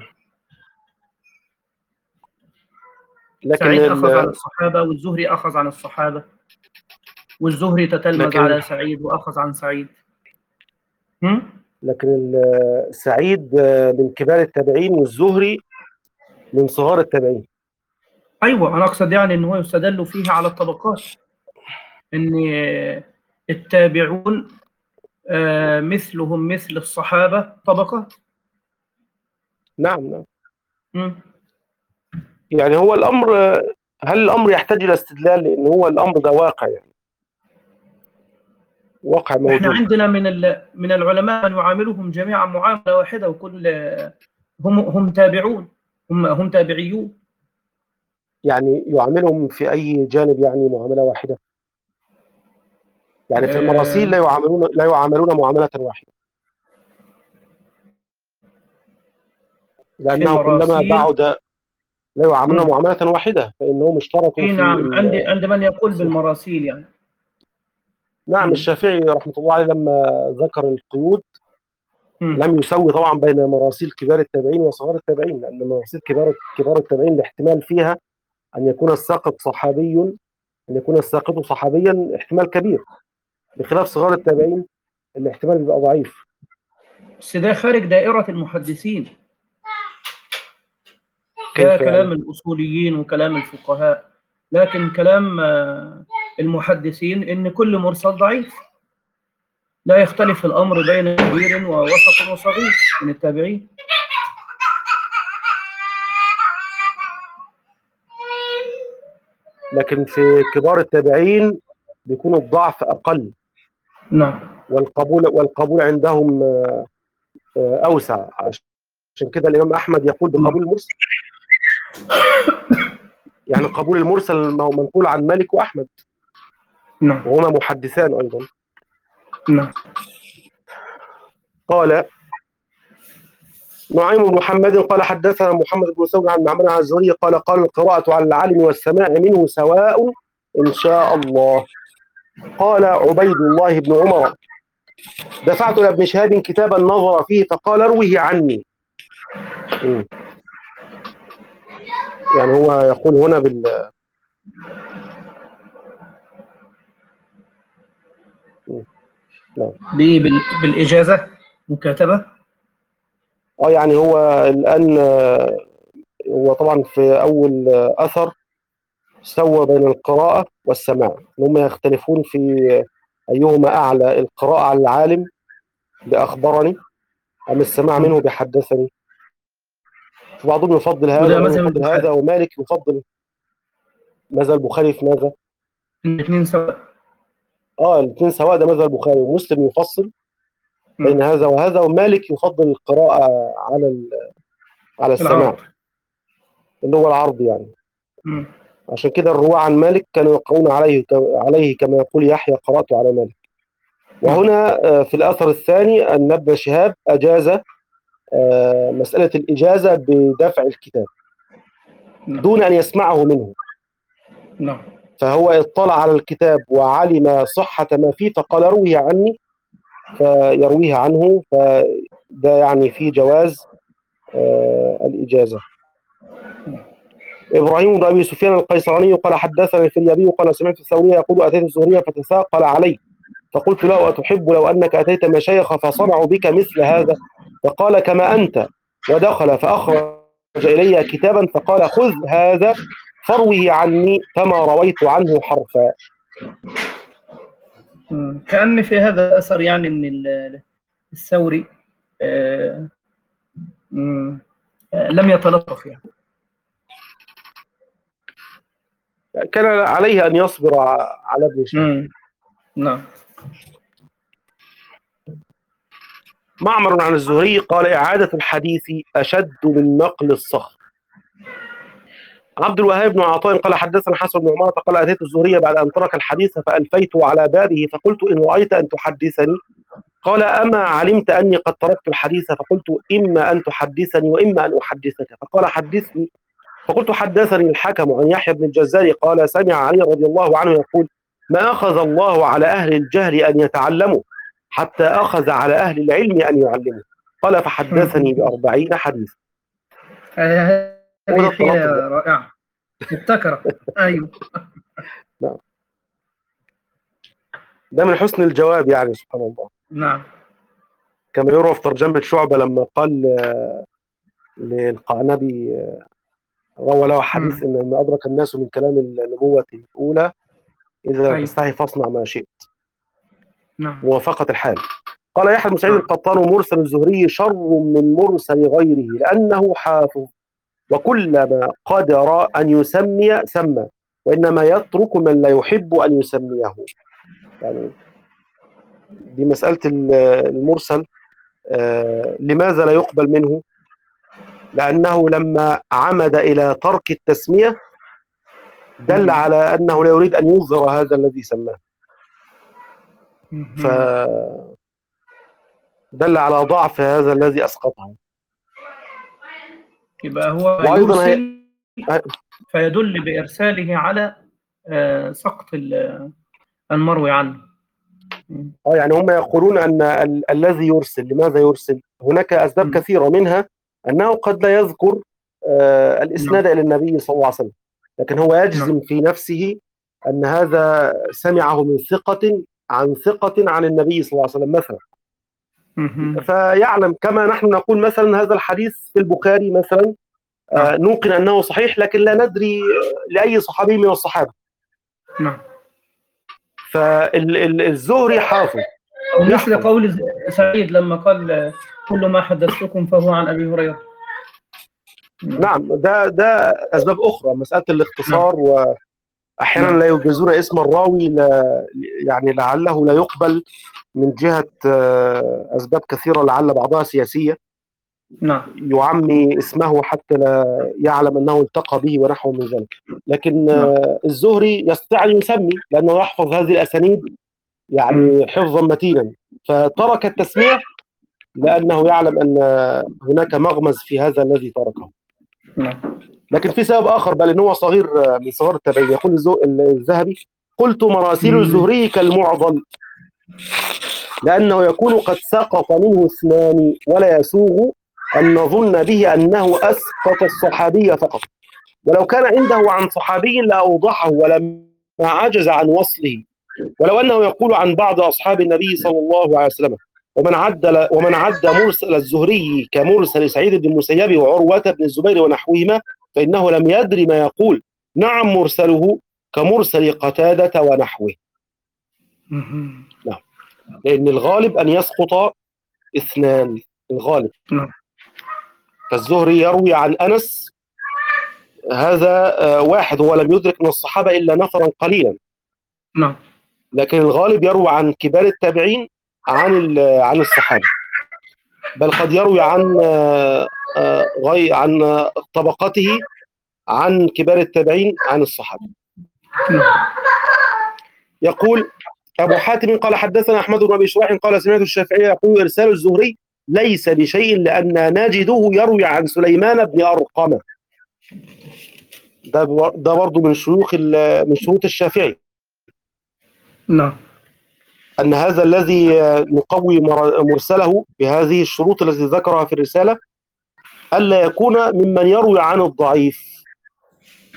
لكن سعيد أخذ عن الصحابة والزهري أخذ عن الصحابة، والزهري تتلمذ لكن على سعيد وأخذ عن سعيد. هم؟ لكن سعيد من كبار التابعين والزهري من صغار التابعين. أيوة أنا أقصد يعني أنه يستدل فيه على الطبقات، أن التابعون مثلهم مثل الصحابة طبقات. نعم نعم. م. يعني هو الأمر، هل الأمر يحتاج إلى استدلال؟ لأن هو الأمر ده واقع، يعني واقع موجود. احنا عندنا من من العلماء من يعاملهم جميعا معاملة واحدة، وكل هم هم تابعون، هم هم تابعيون. يعني يعاملهم في أي جانب يعني معاملة واحدة؟ يعني في المراسيل لا يعاملون لا يعاملون معاملة واحدة، لأنه كلما بعد لا يعاملون معاملة واحدة فإنهم اشترطوا في نعم. عند عند من يقول بالمراسيل يعني. نعم. م. الشافعي رحمة الله عليه لما ذكر القيود م. لم يسوي طبعا بين مراسيل كبار التابعين وصغار التابعين، لأن مراسيل كبار كبار التابعين الاحتمال فيها أن يكون الساقط صحابي، أن يكون الساقط صحابيا احتمال كبير، بخلاف صغار التابعين الاحتمال بيبقى ضعيف. بس ده خارج دائرة المحدثين، ده كلام يعني؟ الأصوليين وكلام الفقهاء، لكن كلام المحدثين إن كل مرسل ضعيف، لا يختلف الأمر بين كبير ووسط وصغير من التابعين. لكن في كبار التابعين بيكون الضعف أقل. نعم. والقبول والقبول عندهم أوسع، عشان كده الإمام أحمد يقول بقبول المرسل. يعني قبول المرسل منقول عن مالك وأحمد. نعم. وهما محدثان أيضا. نعم. قال نعيم بن محمد قال حدثنا محمد بن ثور عن معمر عن الزهري قال قال القراءة على العالم والسماع منه سواء إن شاء الله. قال عبيد الله بن عمر دفعت إلى ابن شهاب كتابا نظر فيه فقال رويه عني. م. يعني هو يقول هنا بال بال... بالإجازة مكاتبة. اه يعني هو الآن هو طبعا في أول أثر سوى بين القراءة والسماع، هم يختلفون في أيهما أعلى، القراءة على العالم بأخبرني أم السماع منه بحدثني. فبعضهم يفضل هذا وبعضهم يفضل هذا، ومالك يفضل. ماذا البخاري في ماذا؟ الاثنين سواء. اه الاثنين سواء، ده ماذا البخاري. ومسلم يفصل بين م. هذا وهذا، ومالك يفضل القراءة على على السماع العرض. اللي هو العرض يعني. م. عشان كده الرواة عن مالك كانوا يقرؤون عليه عليه كما يقول يحيى قرأت على مالك. وهنا في الأثر الثاني أن ابن شهاب أجاز مسألة الإجازة بدفع الكتاب دون أن يسمعه منه. نعم. فهو اطلع على الكتاب وعلم صحة ما فيه فقال رويه عني، فيرويه عنه، فده يعني في جواز الإجازة. إبراهيم بن أبي سفيان القيسراني قال حدثني الفريابي قال سمعت الثوري يقول أتيت الزهري فتثاقل علي فقلت له أتحب لو أنك أتيت مشايخ فصنعوا بك مثل هذا؟ فقال كما أنت، ودخل فأخرج إلي كتابا فقال خذ هذا فروه عني فما رويت عنه حرفا. كأن في هذا أثر يعني من الثوري آه آه لم يتلطف يعني، كان عليه أن يصبر على ابن شهاب. نعم. معمر عن الزهري قال إعادة الحديث أشد من نقل الصخر. عبد الوهاب بن عطاء قال حدثنا حسن بن عمارة قال أتيت الزهري بعد أن ترك الحديث فألفيت على بابه فقلت إن رأيت أن تحدثني قال أما علمت أني قد تركت الحديث؟ فقلت إما أن تحدثني وإما أن أحدثك. فقال حدثني. فقلت حدثني الحكم عن يحيى بن الجزار قال سمع علي رضي الله عنه يقول ما أخذ الله على أهل الجهل أن يتعلموا حتى أخذ على أهل العلم أن يعلموا. قال فحدثني بأربعين حديث. هذه حيلة رائعة مبتكرة. أيوه نعم، ده من حسن الجواب يعني سبحان الله. نعم. كما يروى في ترجمة شعبة لما قال للقعنبي روى له حديث إن ما أدرك الناس من كلام النبوة الأولى إذا أيوه. تستحي فاصنع ما شئت. نعم. موافقة الحال. قال يحيى بن سعيد القطان مرسل الزهري شر من مرسل غيره لأنه حافظ وكلما قدر أن يسمي سمى وإنما يترك من لا يحب أن يسميه. يعني دي مسألة المرسل آه لماذا لا يقبل منه؟ لأنه لما عمد إلى ترك التسمية دل على أنه لا يريد أن يظهر هذا الذي سماه، فدل على ضعف هذا الذي أسقطه. يبقى هو يرسل فيدل بإرساله على سقط المروي عنه. اه يعني هم يقولون أن ال الذي يرسل لماذا يرسل؟ هناك أسباب م. كثيرة، منها أنه قد لا يذكر آه الإسناد إلى النبي صلى الله عليه وسلم، لكن هو يجزم في نفسه أن هذا سمعه من ثقة عن ثقة عن النبي صلى الله عليه وسلم مثلا. فيعلم كما نحن نقول مثلا هذا الحديث في البخاري مثلا آه نوقن أنه صحيح لكن لا ندري لأي صحابي من الصحابة. نعم. فالزهري حافظ. مثل قول سعيد لما قال كل ما حدثتكم فهو عن أبي هريرة. نعم، ده ده أسباب أخرى، مسألة الاختصار. نعم. وأحيانا نعم. لا يجوزون اسم الراوي لا يعني لعله لا يقبل من جهة أسباب كثيرة لعل بعضها سياسية. نعم. يعمي اسمه حتى لا يعلم أنه التقى به ونحو من ذلك. لكن نعم. الزهري يستطيع أن يسمي لأنه يحفظ هذه الأسانيد يعني حفظا متينا، فترك التسمية لأنه يعلم أن هناك مغمز في هذا الذي تركه. نعم. لكن في سبب آخر بل إنه صغير من صغار التابعين. يقول الذهبي قلت مراسيل الزهري كالمعضل لأنه يكون قد سقط منه اثنان ولا يسوغ أن نظن به أنه أسقط الصحابي فقط، ولو كان عنده عن صحابي لأوضحه ولما عجز عن وصله، ولو أنه يقول عن بعض أصحاب النبي صلى الله عليه وسلم ومن عد ومن عد مرسل الزهري كمرسل سعيد بن المسيب وعروة بن الزبير ونحوهما فإنه لم يدري ما يقول. نعم مرسله كمرسل قتادة ونحوه. نعم، لأن الغالب أن يسقط اثنان، الغالب. فالزهري يروي عن أنس هذا واحد هو لم يدرك من الصحابة إلا نفرا قليلا. نعم. لكن الغالب يروي عن كبار التابعين عن عن الصحابة، بل قد يروي عن غي عن طبقته عن كبار التابعين عن الصحابة. يقول أبو حاتم قال حدثنا أحمد بن أبي شريح قال سمعت الشافعي يقول إرسال الزهري ليس بشيء لأن نجده يروي عن سليمان بن أرقم. ده ده برضه من شيوخ من شروط الشافعي. نعم. أن هذا الذي نقوي مرسله بهذه الشروط التي ذكرها في الرسالة ألا يكون ممن يروي عن الضعيف،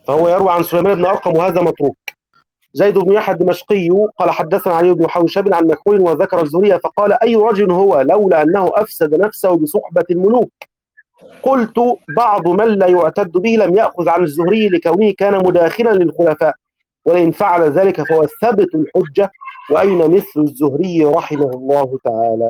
فهو يروي عن سليمان بن أرقم وهذا متروك. زيد بن يحيى الدمشقي قال حدثنا علي بن حوشب عن مكحول وذكر الزهري فقال أي رجل هو لولا أنه أفسد نفسه بصحبة الملوك. قلت بعض من لا يعتد به لم يأخذ عن الزهري لكونه كان مداخلا للخلفاء، ولئن فعل ذلك فهو الثبت الحجة، وأين مثل الزهري رحمه الله تعالى.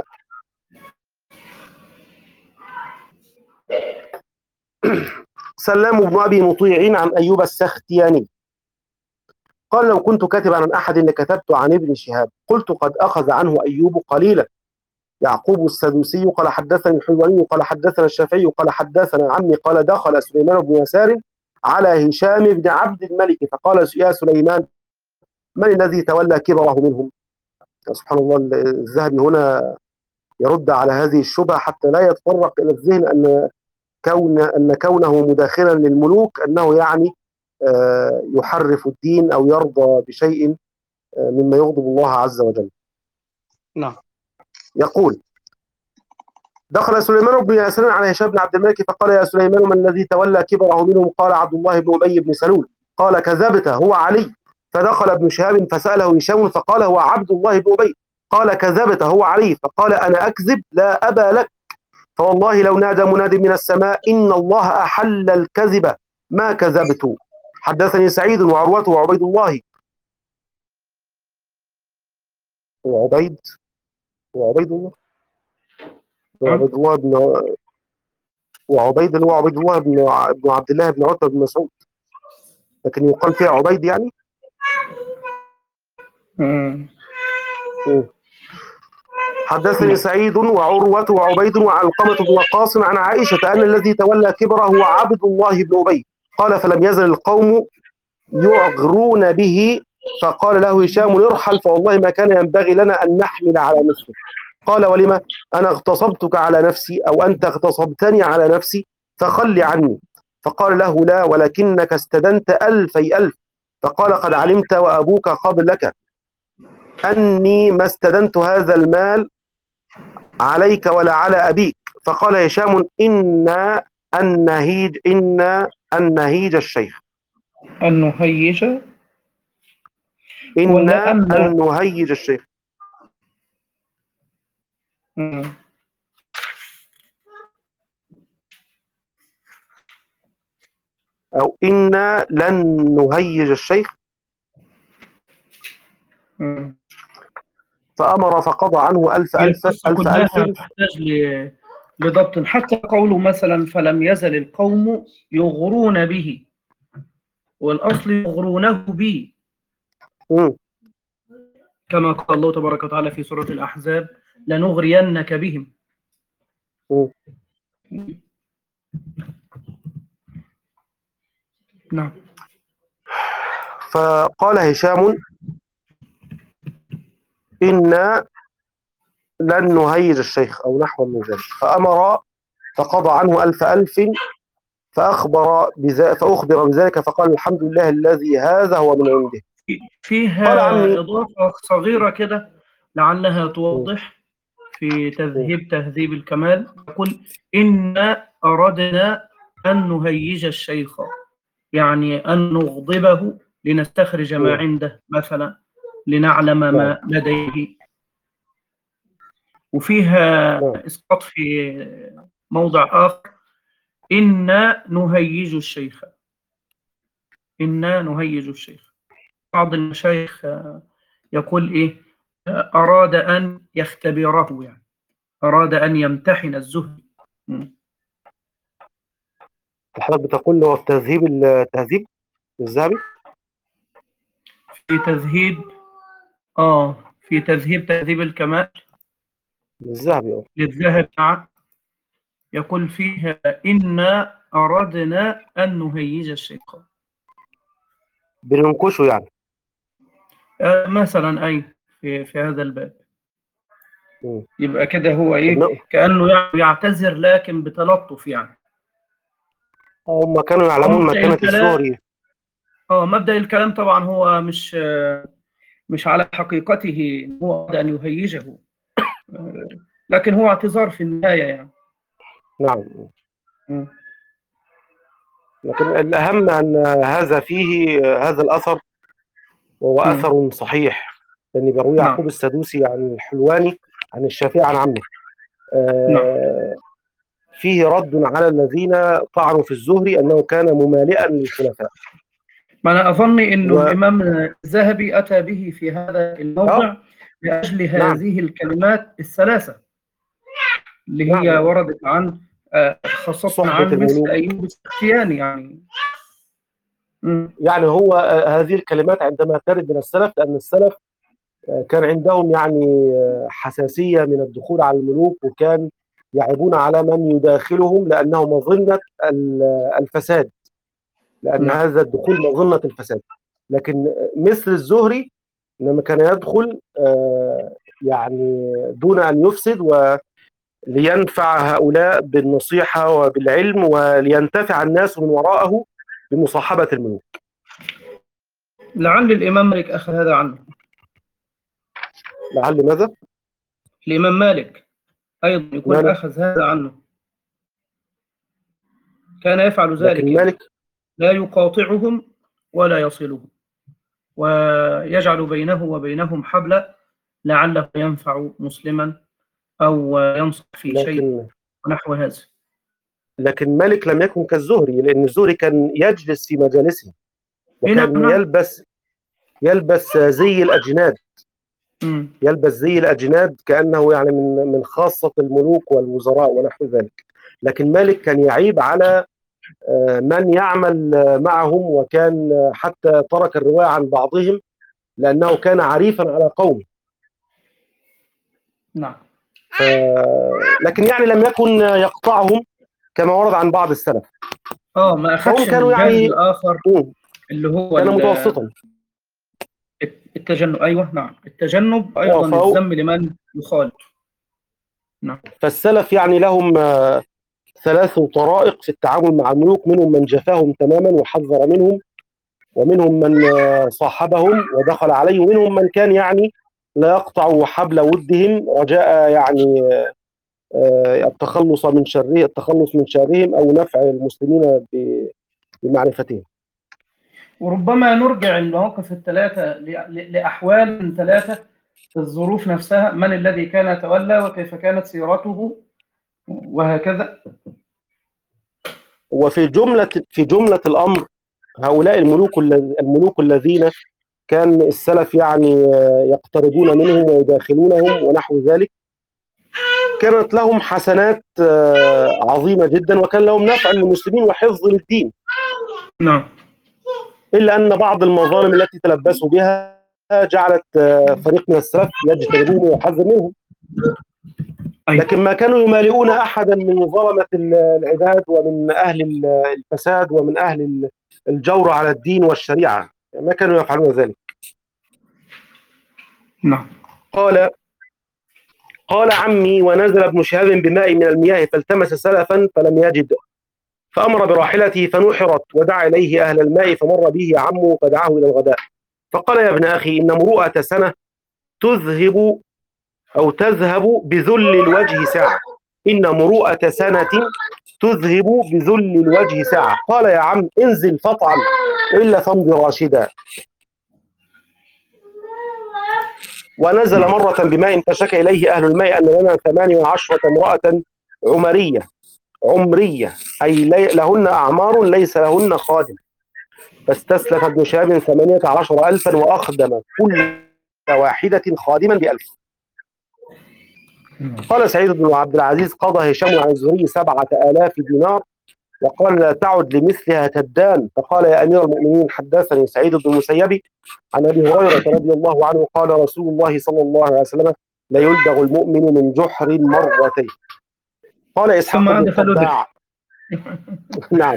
سلام بن أبي مطيع عن أيوب السختياني قال لو كنت كاتبا عن أحد لكتبت عن ابن شهاب، قلت قد أخذ عنه أيوب قليلا. يعقوب السدوسي قال حدثني الحلواني قال حدثنا الشافعي قال حدثنا عمي قال دخل سليمان بن يسار على هشام بن عبد الملك فقال يا سليمان من الذي تولى كبره منهم؟ سبحان الله، الذهبي هنا يرد على هذه الشبهة حتى لا يتطرق إلى الذهن أن كون أن كونه مداخلا للملوك أنه يعني يحرف الدين أو يرضى بشيء مما يغضب الله عز وجل. نعم. يقول دخل سليمان بن يسار على هشام بن عبد الملك فقال يا سليمان من الذي تولى كبره منهم؟ قال عبد الله بن أبي بن سلول. قال كذبت هو علي. فدخل ابن شهاب فسأله هشام فقال هو عبد الله بن أبي. قال كذبت هو علي. فقال أنا أكذب لا أبا لك، فوالله لو نادى مناد من السماء إن الله أحل الكذب ما كذبت. حدثني سعيد وعروة وعبيد الله وعبيد وعبيد الله وعبيد الله بن وعبيد اللي هو عبيد الله بن بن عبد الله بن عتبة بن مسعود، لكن يقال فيها عبيد يعني. مم. حدثني سعيد وعروة وعبيد وعلقمة بن وقاص عن عائشة أن الذي تولى كبره هو عبد الله بن أبي. قال فلم يزل القوم يعغرون به فقال له هشام ارحل فوالله ما كان ينبغي لنا أن نحمل على مثله. قال ولما؟ أنا اغتصبتك على نفسي أو أنت اغتصبتني على نفسي فخل عني. فقال له لا ولكنك استدنت ألفي ألف. فقال قد علمت وأبوك قبلك أني ما استدنت هذا المال عليك ولا على أبيك. فقال هشام إن النهيج إن النهيج الشيخ النهيج إن ولا أن النهيج الشيخ مم. أو إن لن نهيج الشيخ. مم. فأمر فقضى عنه ألف هي ألف القصة ألف كلها ألف. تحتاج ل- لضبط، حتى قوله مثلا فلم يزل القوم يغرون به، والأصل يغرونه بي، مم. كما قال الله تبارك وتعالى في سورة الأحزاب لنغرينك بهم. مم. نعم. فقال هشام إن لن نهيج الشيخ أو نحو من ذلك. فأمر فقضى عنه ألف ألف فأخبر بذلك فأخبر بذلك فقال الحمد لله الذي هذا هو من عنده. فيها قال عني إضافة صغيرة كده لعلها توضح في تذهيب تهذيب الكمال. يقول إن أردنا أن نهيج الشيخ، يعني أن نغضبه لنستخرج ما عنده مثلا، لنعلم ما لديه. وفيها إسقاط في موضع آخر إنا نهيج الشيخ، إنا نهيج الشيخ. بعض المشايخ يقول إيه أراد أن يختبره، يعني أراد أن يمتحن الزهد. حضرتك بتقول له في تذهيب التهذيب الذهبي في تذهيب آه في تذهيب تهذيب الكمال الذهبي اه للذهب، يقول فيها إنا أردنا أن نهيج الشيخ، بننكشه يعني آه مثلا أي في في هذا الباب. م. يبقى كده هو إيه ابناء. كأنه يعني يعتذر لكن بتلطف يعني. هم كانوا يعلمون مبدأ مكانة الكلام الزهري. اه مبدأ الكلام طبعا هو مش مش على حقيقته هو أراد أن يهيجه، لكن هو اعتذار في النهاية يعني. نعم. م. لكن الأهم أن هذا فيه هذا الأثر وهو مم. أثر صحيح، لأن بيروي نعم يعقوب السدوسي عن الحلواني عن الشافعي عن عمه. نعم. آه، فيه رد على الذين طعنوا في الزهري أنه كان ممالئا للخلفاء. ما أنا أظن أنه و... الإمام الذهبي أتى به في هذا الموضع آه لأجل نعم هذه الكلمات الثلاثة اللي نعم هي نعم. وردت عن آه، خاصة صحبة عن مثل الملوك، أيوب السختياني يعني. مم. يعني هو آه، هذه الكلمات عندما ترد من السلف، لأن السلف آه، كان عندهم يعني آه، حساسية من الدخول على الملوك، وكان يعيبون على من يداخلهم لأنه مظنة ال- الفساد، لأن نعم هذا الدخول مظنة الفساد. لكن آه، مثل الزهري لما كان يدخل آه، يعني دون أن يفسد، ولينفع هؤلاء بالنصيحة وبالعلم، ولينتفع الناس من وراءه بمصاحبة الملوك. لعل الإمام مالك أخذ هذا عنه. لعل ماذا؟ الإمام مالك أيضا يكون مالك. أخذ هذا عنه، كان يفعل ذلك لكن يعني، مالك لا يقاطعهم ولا يصلهم، ويجعل بينه وبينهم حبلا لعله ينفع مسلما أو ينصح في شيء لكن ونحو هذا. لكن مالك لم يكن كالزهري، لأن الزهري كان يجلس في مجالسه، نعم وكان نعم. يلبس يلبس زي الأجناد، مم. يلبس زي الأجناد كأنه يعني من من خاصة الملوك والوزراء ونحو ذلك. لكن مالك كان يعيب على آه، من يعمل آه، معهم، وكان آه، حتى ترك الرواية عن بعضهم لأنه كان عريفا على قومه. نعم. آه، لكن يعني لم يكن يقطعهم كما ورد عن بعض السلف، اه ما فهم أخذش كانوا الجانب يعني الآخر مم، اللي هو كان ال- متوسطا. التجنب. أيوه نعم، التجنب آه، أيضا فهو الذم لمن يخالف. نعم فالسلف يعني لهم آه، ثلاث طرائق في التعامل مع الملوك، منهم من جفاهم تماما وحذر منهم، ومنهم من آه، صاحبهم ودخل عليه، ومنهم من كان يعني لا يقطع حبل ودهم رجاء يعني آه، التخلص من شره التخلص من شرهم او نفع المسلمين ب- بمعرفتهم. وربما نرجع المواقف الثلاثة ل- ل- لأحوال ثلاثة، الظروف نفسها، من الذي كان يتولى وكيف كانت سيرته وهكذا. وفي جمله في جمله الامر هؤلاء الملوك الذ- الملوك الذين كان السلف يعني آه، يقتربون منهم ويداخلونهم ونحو ذلك، كانت لهم حسنات آه، عظيمه جدا، وكان لهم نفع للمسلمين وحفظ للدين، نعم الا ان بعض المظالم التي تلبسوا بها جعلت آه، فريق من السلف يجتنبون ويحذر منهم. أيوه. لكن ما كانوا يمالئون احدا من ظلمه العباد ومن اهل الفساد ومن اهل الجور على الدين والشريعه، ما كانوا يفعلون ذلك. نعم قال قال عمي ونزل ابن شهاب بماء من المياه فالتمس سلفا فلم يجد، فامر براحلته فنحرت، ودعا اليه اهل الماء فمر به عمه فدعاه الى الغداء، فقال يا ابن اخي ان مروءه سنه تذهب أو تذهب بذل الوجه ساعة، إن مروءة سنة تذهب بذل الوجه ساعة. قال يا عم انزل فاطعم إلا فامض راشدا. ونزل مرة بماء فشكى إليه أهل الماء أن لنا ثمانية عشرة امرأة عمرية عمرية أي لهن أعمار ليس لهن خادم، فاستسلف ابن شهاب ثمانية عشر ألفا وأخدم كل واحدة خادما بألف. قال سعيد بن عبد العزيز قضى هشام عن الزهري سبعة آلاف دينار، وقال لا تعد لمثلها تدان. فقال يا أمير المؤمنين حدثني سعيد بن المسيب عن أبي هريرة رضي الله عنه قال رسول الله صلى الله عليه وسلم لا يلدغ المؤمن من جحر مرتين. قال إسحاق ثم بن عاد فلدغ. الطباع نعم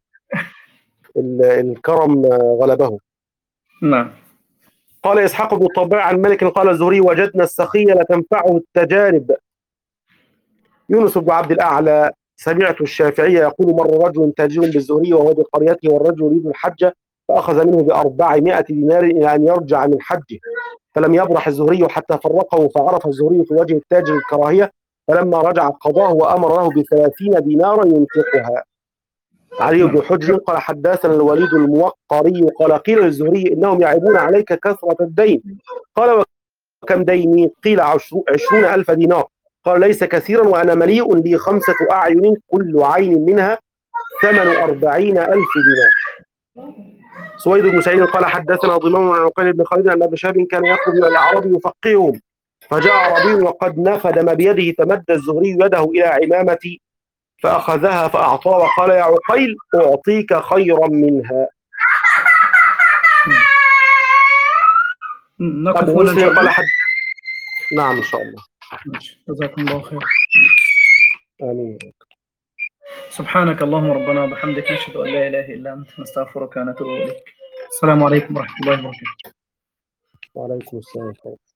الكرم غلبه. نعم قال إسحاق بن الطباع عن مالك قال الزهري وجدنا السخي لتنفعه التجارب. يونس بن عبد الأعلى سمعت الشافعي يقول مر رجل تاجر بالزهري وهو بقريته والرجل يريد الحج فأخذ منه بأربعمائة دينار إلى أن يرجع من حجه، فلم يبرح الزهري حتى فرقه، فعرف الزهري في وجه التاجر الكراهية، فلما رجع قضاه وأمر له بثلاثين دينارا ينفقها. علي بن حجر قال حدثنا الوليد الموقري قال قيل للزهري إنهم يعيبون عليك كثرة الدين، قال وكم ديني؟ قيل عشرون ألف دينار، قال ليس كثيرا وأنا مليء لي خمسة أعين كل عين منها ثمن أربعين ألف دينار. سويد بن سعيد قال حدثنا ضمام عن عقيل بن خالد أن أبا شهاب كان يخرج إلى الأعراب يفقههم، فجاء أعرابي وقد نفد ما بيده، فمد الزهري يده إلى عمامتي فأخذها فأعطاه وقال يا عقيل أعطيك خيرا منها. نقف أبو هنا إن شاء مسلم قال الله. حد نعم إن شاء الله. جزاكم الله خير. آمين. سبحانك اللهم ربنا وبحمدك، نشهد أن لا إله إلا أنت، نستغفرك ونتوب إليك. السلام عليكم ورحمة الله وبركاته. وعليكم السلام.